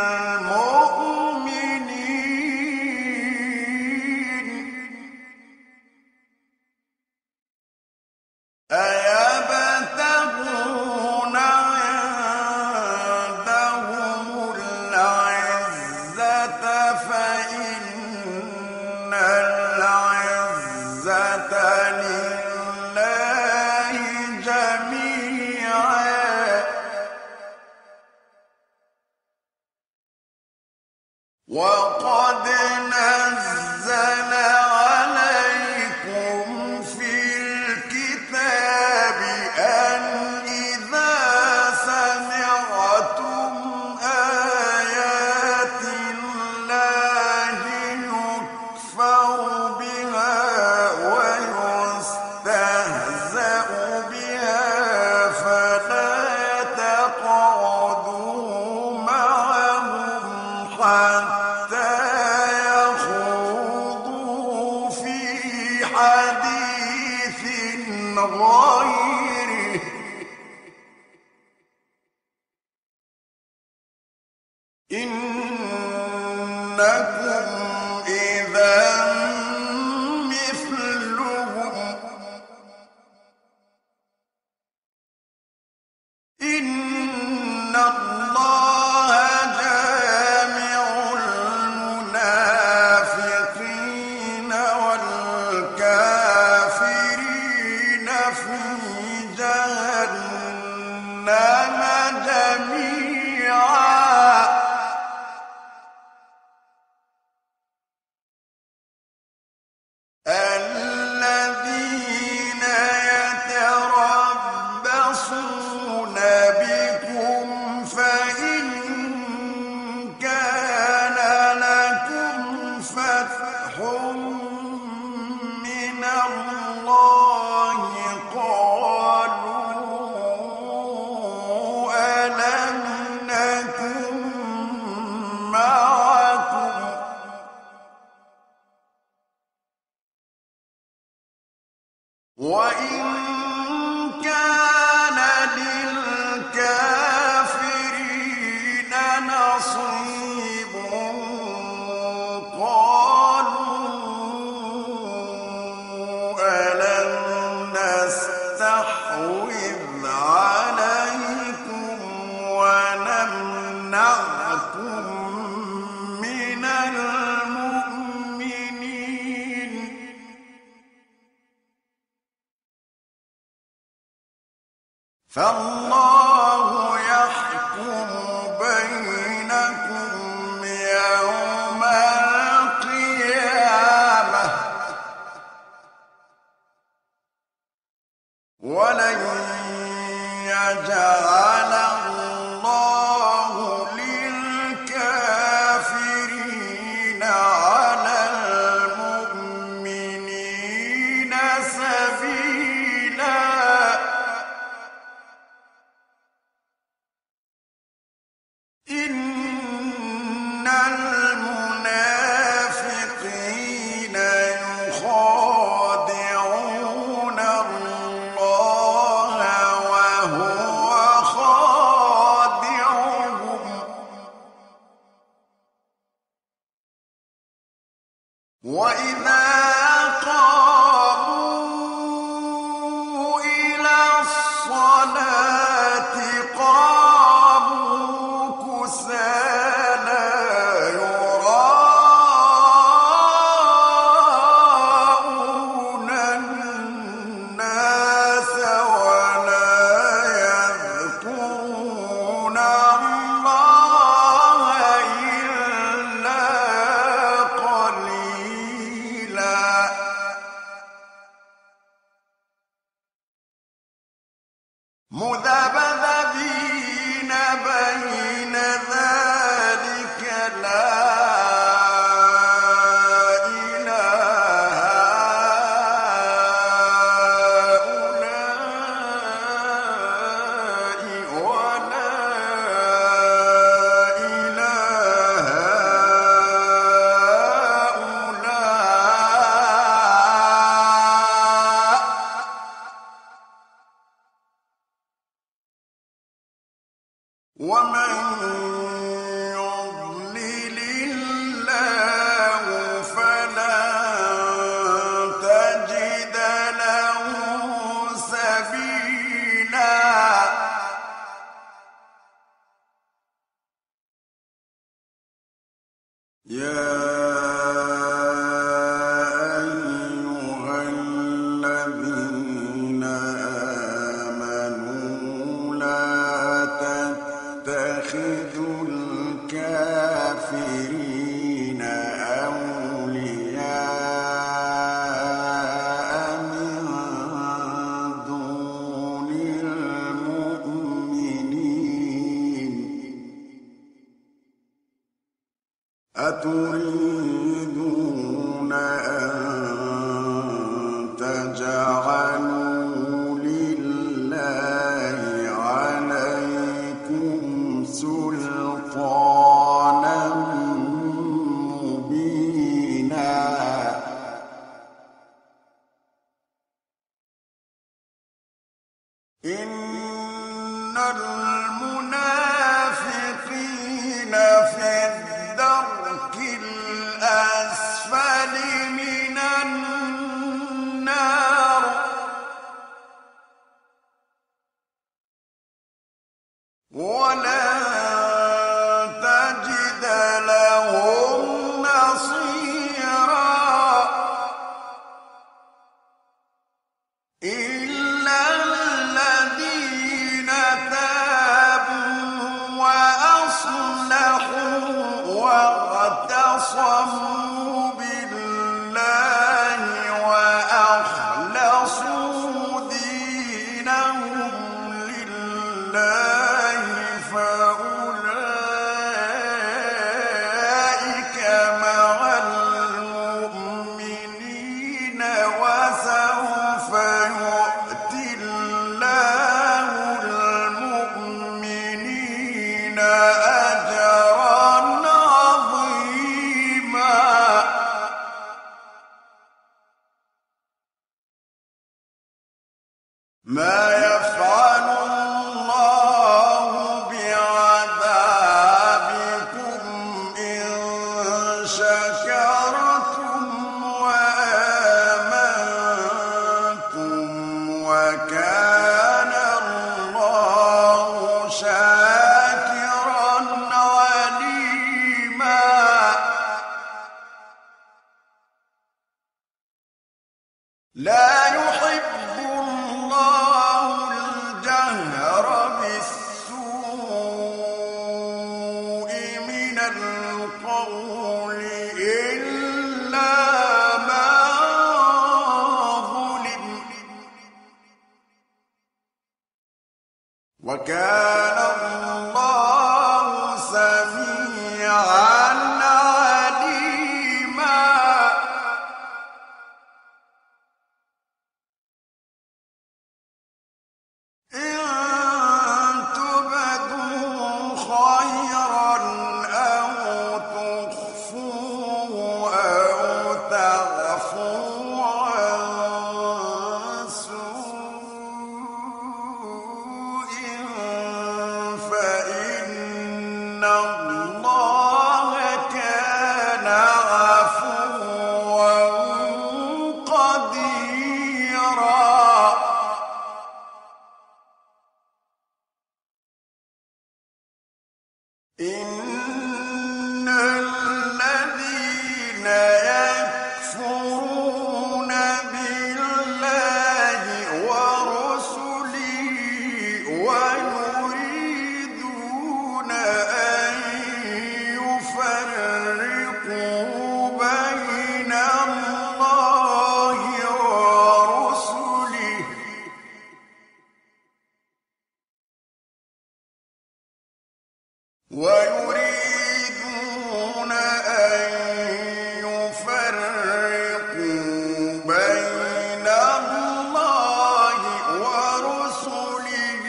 المؤمنين أيبتغون عندهم العزة فإن العزة لله جميعا وقد نزل عليكم في الكتاب أن إذا سمعتم آيات الله يكفر بها ويستهزأ بها فلا تقعدوا معهم حتى يخوضوا في حديث غيره إنكم إذا مثلهم إن الله جامع المنافقين والكافرين في جهنم جميعا الذين يتربصون بكم فإن كان لكم فتح من الله قالوا ألم نكن معكم وإن كان للكافرين نصيب قالوا ألم نستحوذ عليكم ونمنعكم من المؤمنين فالله يحكم بينكم يوم القيامة ولن يجعل الله للكافرين على المؤمنين سبيلا مذبذبين بين ذلك لا إله هؤلاء ولا إله هؤلاء ومن يضلل الله فلن تجد له سبيلا يا أيها الذين آمنوا لا تتخذوا الكافرين أولياء من دون المؤمنين أتريدون أن تجعلوا لله عليكم سلطانا مبينا إن المنافقين في الدرك الأسفل من النار ولن تجد لهم نصيرا إلا الذين تابوا وأصلحوا واعتصموا بالله وأخلصوا دينهم لله فأولئك مع المؤمنين وسوف يؤتي الله المؤمنين أجرا عظيما ما يفعل الله بعذابكم إن شكرتم وآمنتم وكان الله شاكرا عليما لا يحب الله الجهر بالسوء من القول إلا من ظلم وكان الله سميعا عليما إن تبدوا خيرا أو تخفوه أو تعفوا عن سوء فإن الله كان عفوا قديرا إن الذين يكفرون بالله ورسله ويريدون أن يفرقوا بين الله ورسله ويريدون أن يفرقوا بين الله ورسله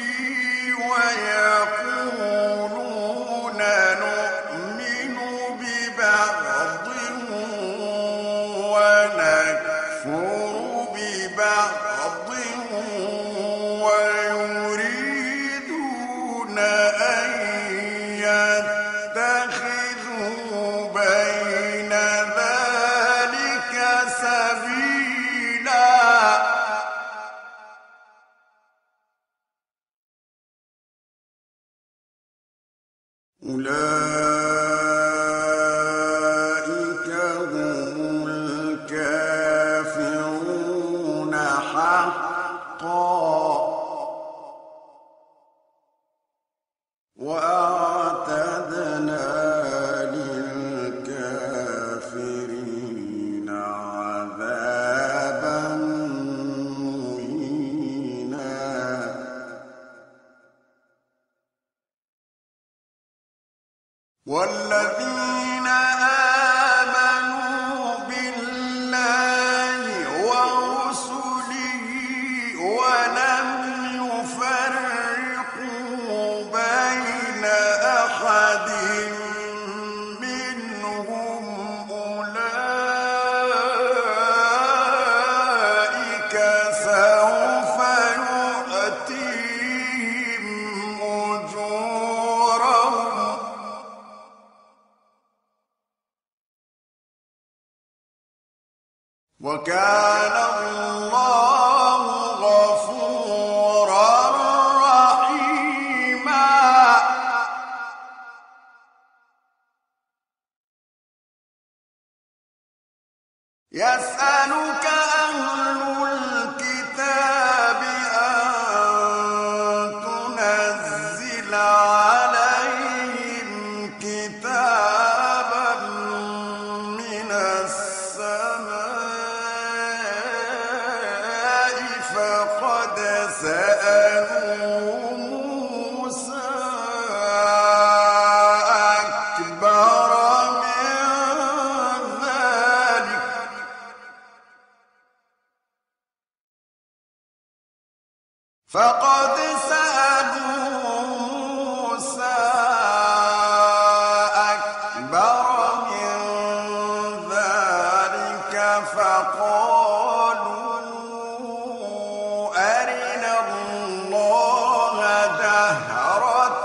ويقولون نؤمن ببعض ونكفر ببعض ويريدون أن يتخذوا بين ذلك سبيلا أولئك هم الكافرون حقا وأعتدنا للكافرين عذابا مهينا والذين آمنوا بالله ورسله ولم يفرقوا بين أحد منهم أولئك سوف يؤتيهم أجورهم وكان الله غفورا رحيما يسألك أهل الكتاب أن تنزل عليهم كتابا من السماء فقد سألوا موسى أكبر من ذلك فقد سألوا موسى أكبر من ذلك فقالوا أرنا الله جهرة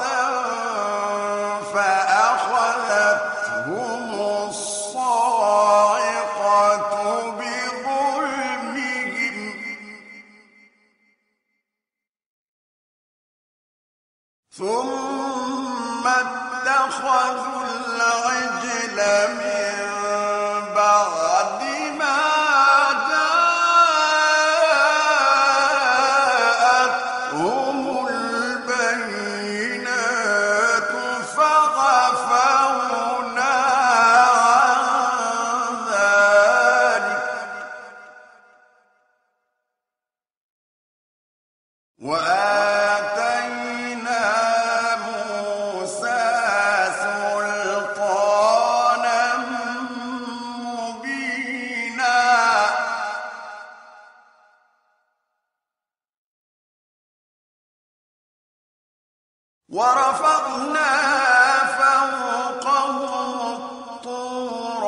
فأخذتهم الصاعقة بظلمهم ثم اتخذوا العجل من بعد ما جاءتهم البينات فغفرنا عن ذلك وآتينا موسى سلطانا مبينا ورفعنا فوقهم الطور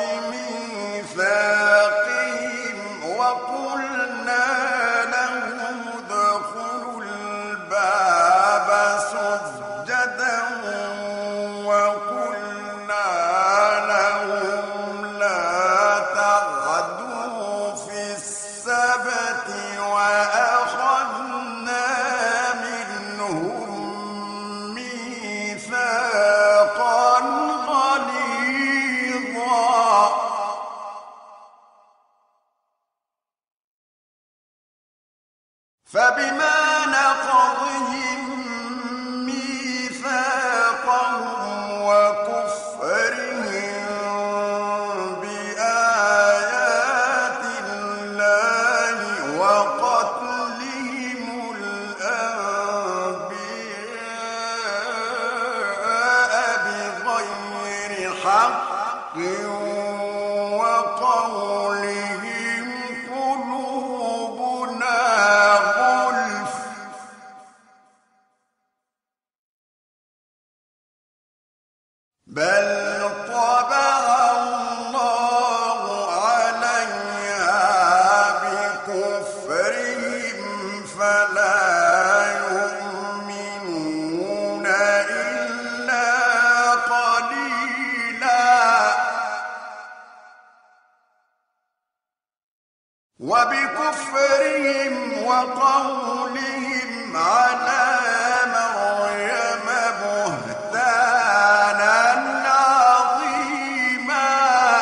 بميثاقهم وقلنا لهم ادخلوا الباب سجدا وقلنا لهم لا تعدوا في السبت وأخذنا منهم ميثاقا بحق وقولهم قلوبنا غلف بل طبع الله عليها بكفرهم فلا يؤمنون إلا قليلا وبكفرهم وقولهم على مريم بهتانا عظيما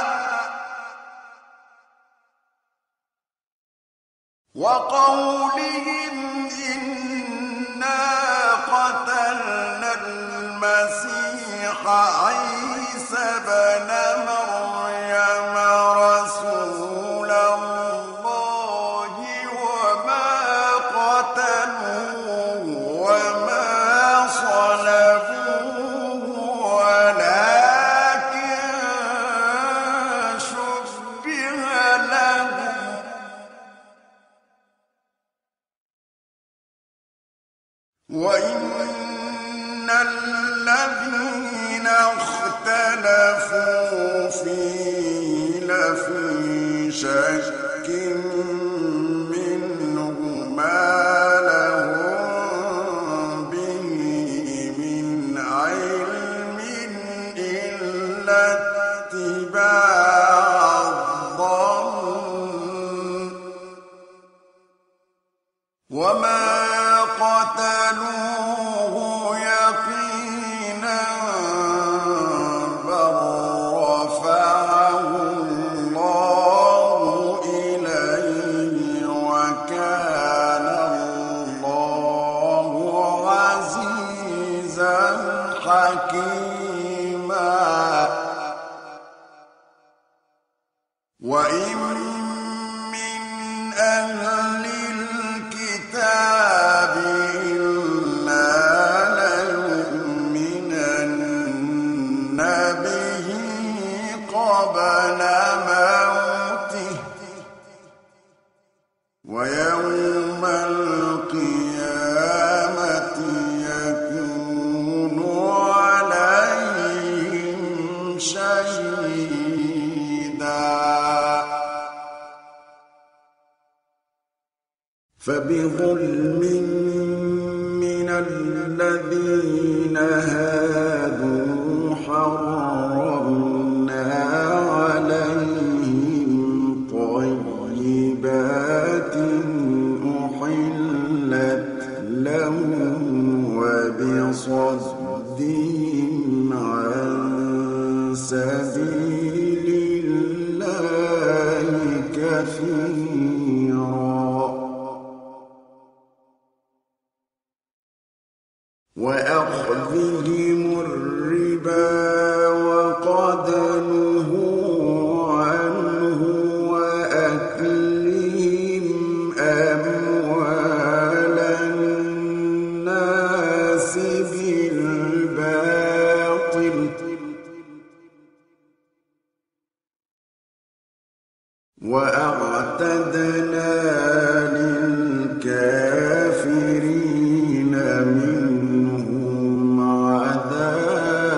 وقولهم إنا قتلنا المسيح عيسى ابن مريم رسول الله وما قتلوه وما صلبوه ولكن شبه لهم وإن الذين اختلفوا فيه لفي شك منه ما لهم به من علم إلا اتباع الظن وما قتلوه يقينا بل رفعه الله إليه وكان الله عزيزا حكيما وإن من أهل الكتاب إلا ليؤمنن به قبل موته ويوم القيامة يكون عليهم شهيدا فبظلم من الذين هادوا حرمنا عليهم طيبات أحلت لهم وبصدهم عن سبيل الله كثيرا وأخذهم الربا وقد نهوا عنه وأكلهم أموال الناس بالباطل وأعتدنا للكافرين منهم عذابا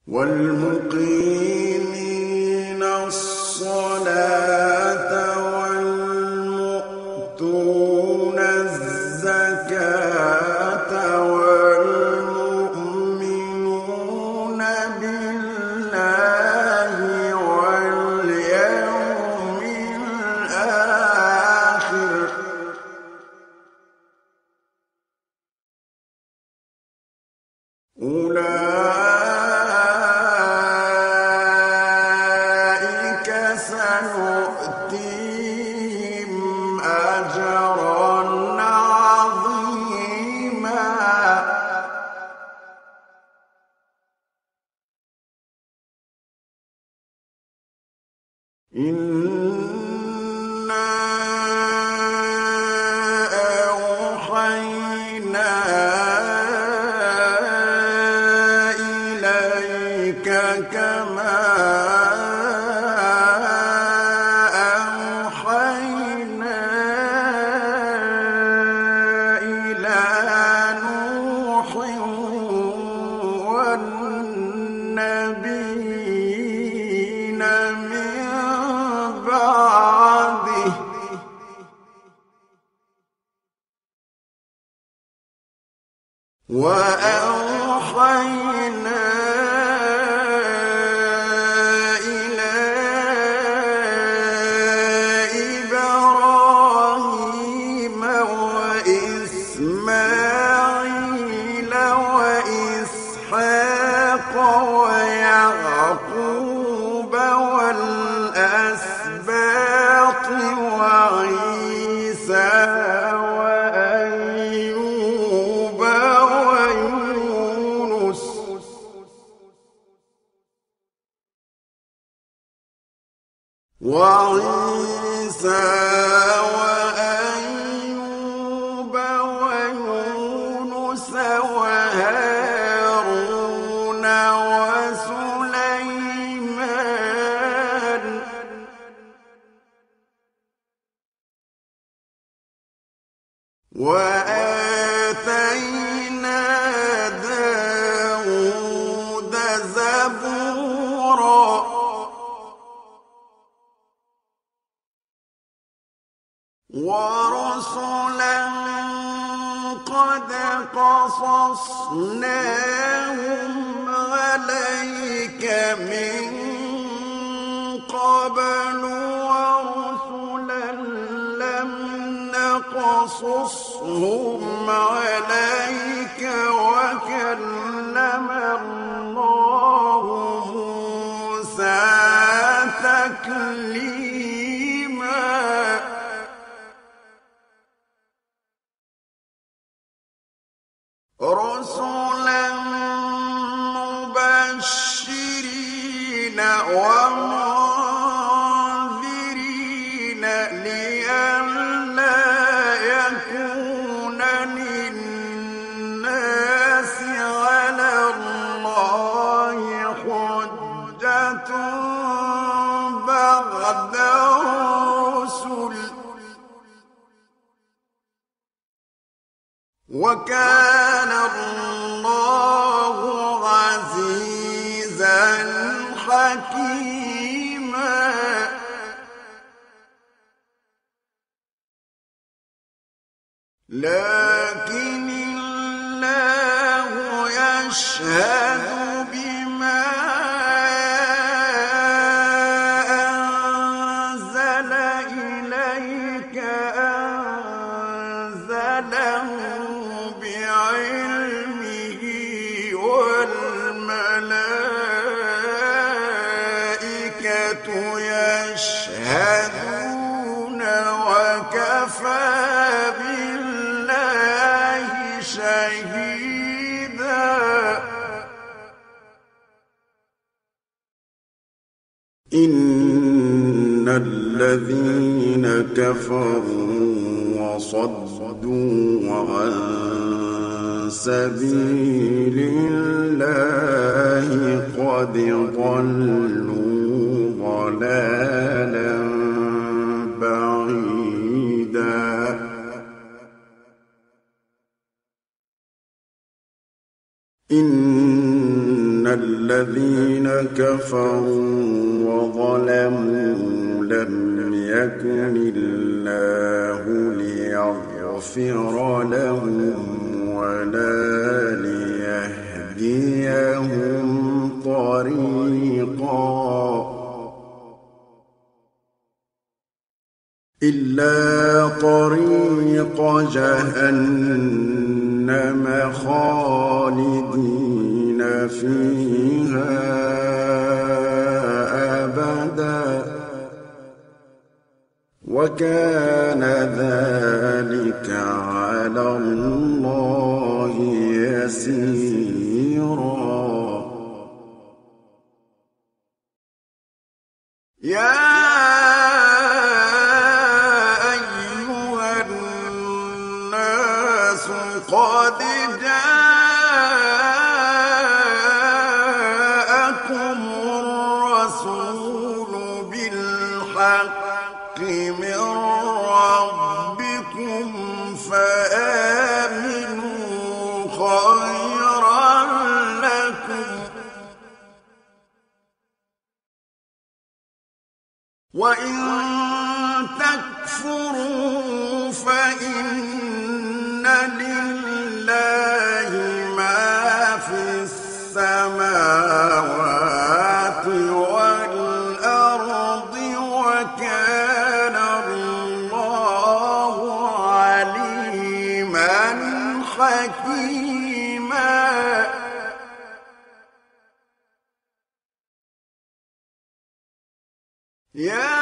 والمقيمين الصلاة والمؤتون الزكاة والمؤمنون بالله واليوم الآخر أولئك سنؤتيهم أجرا عظيما إنا أوحينا إليك كما أوحينا إلى نوح والنبيين من بعده وأوحينا إلى إبراهيم وإسماعيل وإسحاق ويعقوب والأسباط وعيسى وأيوب ويونس وهارون وسليمان وآتينا داود زبورا ورسلا قد قصصناهم عليك من قبل ورسلا لم نقصصهم عليك وكلم الله موسى تكليما رسلا مبشرين ومنذرين لئلا يكون للناس على الله حجة بعد الرسل وكان الله عزيزا حكيما لكن الله يشهد بما أنزل إليك أنزله بعلمه والملائكة يشهدون وكفى بالله شهيدا إن الذين كفروا وصدوا عن سبيل الله قد ضلوا ضلالا بعيدا إن الذين الذين كفروا وظلموا لم يكن الله ليغفر لهم ولا ليهديهم طريقا إلا طريق جهنم خالدين فيها أبدا وكان ذلك على الله يسيرا يا أيها الناس قد جاءكم الرسول بالحق من ربكم فآمنوا خيرا لكم وإن تكفروا فإن لله ما في السماوات والأرض وكان الله عليما حكيما يا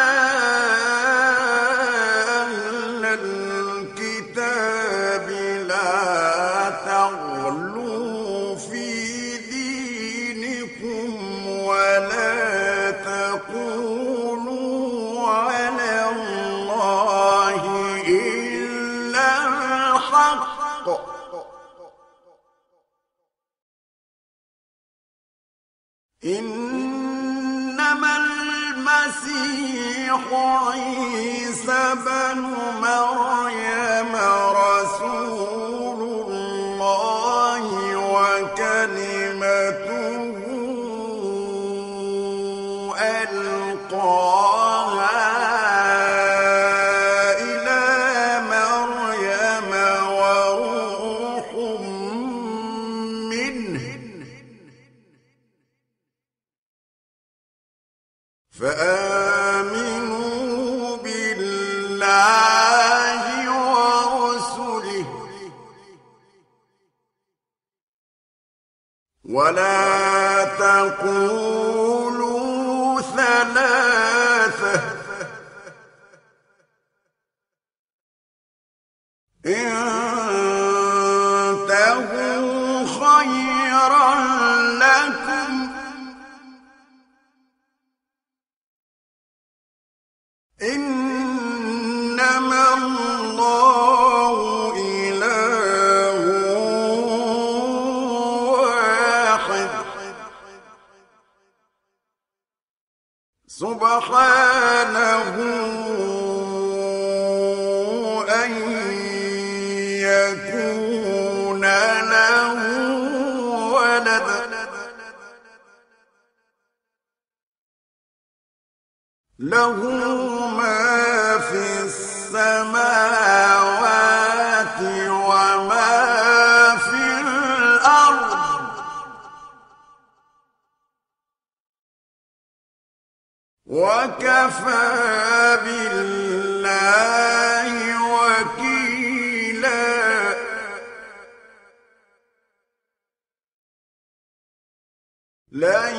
أهل الكتاب لا تغلوا في دينكم ولا تقولوا على الله إلا الحق إنما المسيح عيسى بن مريم رسول الله وكلمته ألقاها إلى مريم وروح منه فآمنوا بالله ورسله ولا تقولوا ثلاثة انتهوا خيرا لكم إنما الله إله واحد سبحانه أن يكون له ولد له ما في السماوات وما في الأرض وكفى بالله وكيلا لن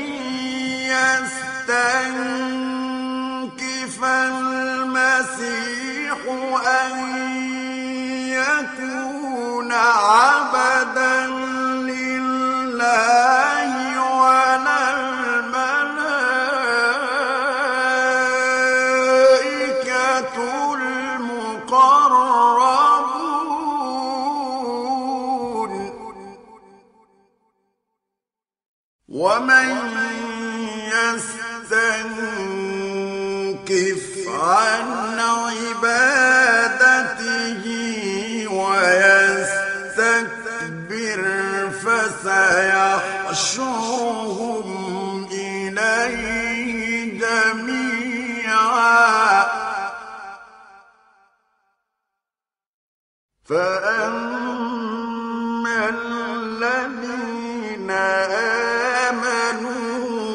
يستنكف المسيح أن يكون عبدا لله ولا الملائكة المقربون ومن يستنكف عن عبادته ويستكبر فسيحشرهم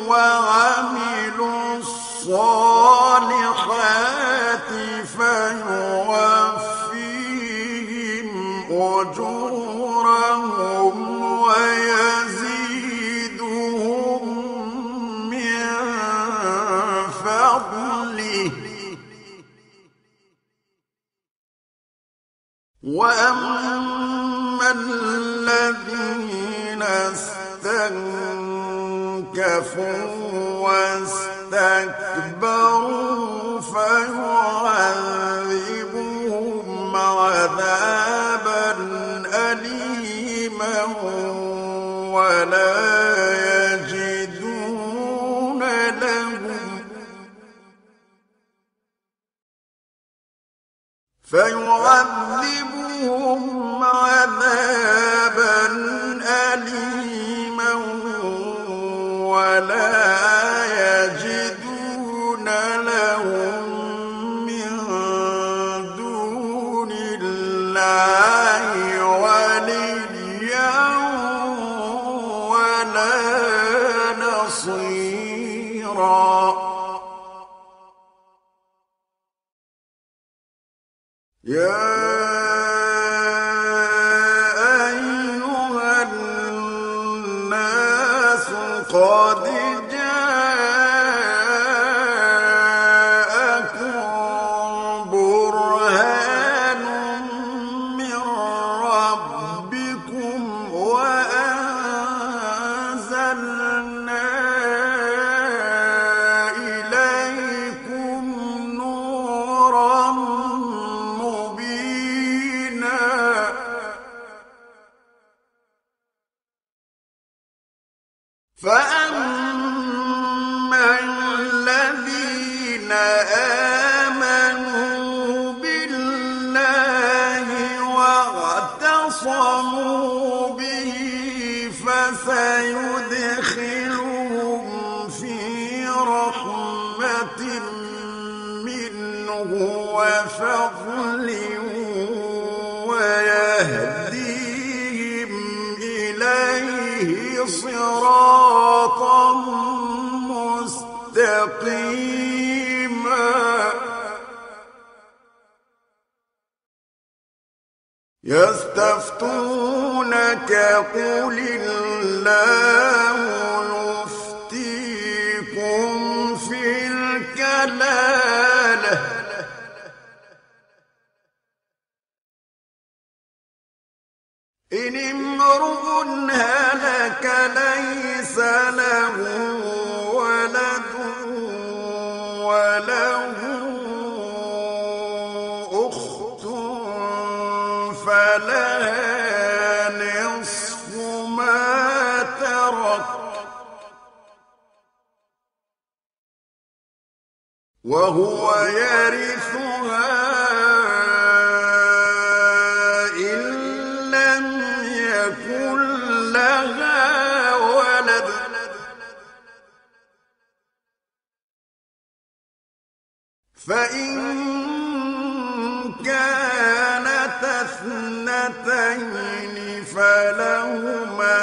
وعملوا الصالحات فيوفيهم أجورهم ويزيدهم من فضله وأما الذين استنكفوا واستكبروا فيعذبهم عذابا أليما ولا يجدون لهم فيعذبهم عذابا أليما ولا يجدون لهم من دون الله وليا ولا نصيرا يا أيها الناس قد جاءكم برهان من ربكم وأنزلنا إليكم نورا فأما الذين آمنوا بالله واعتصموا به فسيدخلهم في رحمة منه وفضل ويهديهم إليه صراطا مستقيما يستفتونك قل الله يفتيكم في الكلالة إن امرؤ هلك ليس له ولد وله أخت فلها نصف ما ترك وهو يرثها فإن كانت اثنتين فلهما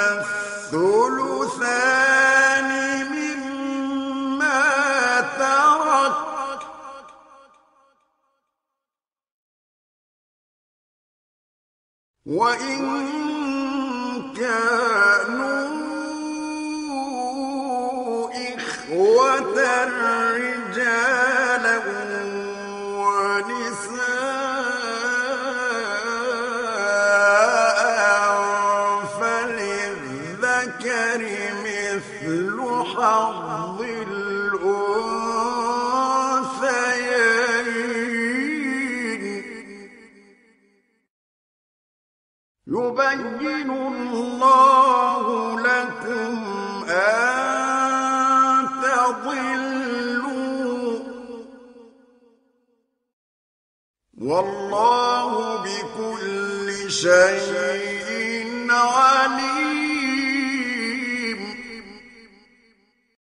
الثلثان مما ترك وإن كانوا إخوة رجالا ونساء فللذكر مثل حظ الأنثيين يبين الله لكم أن تضلوا والله بكل شيء عليم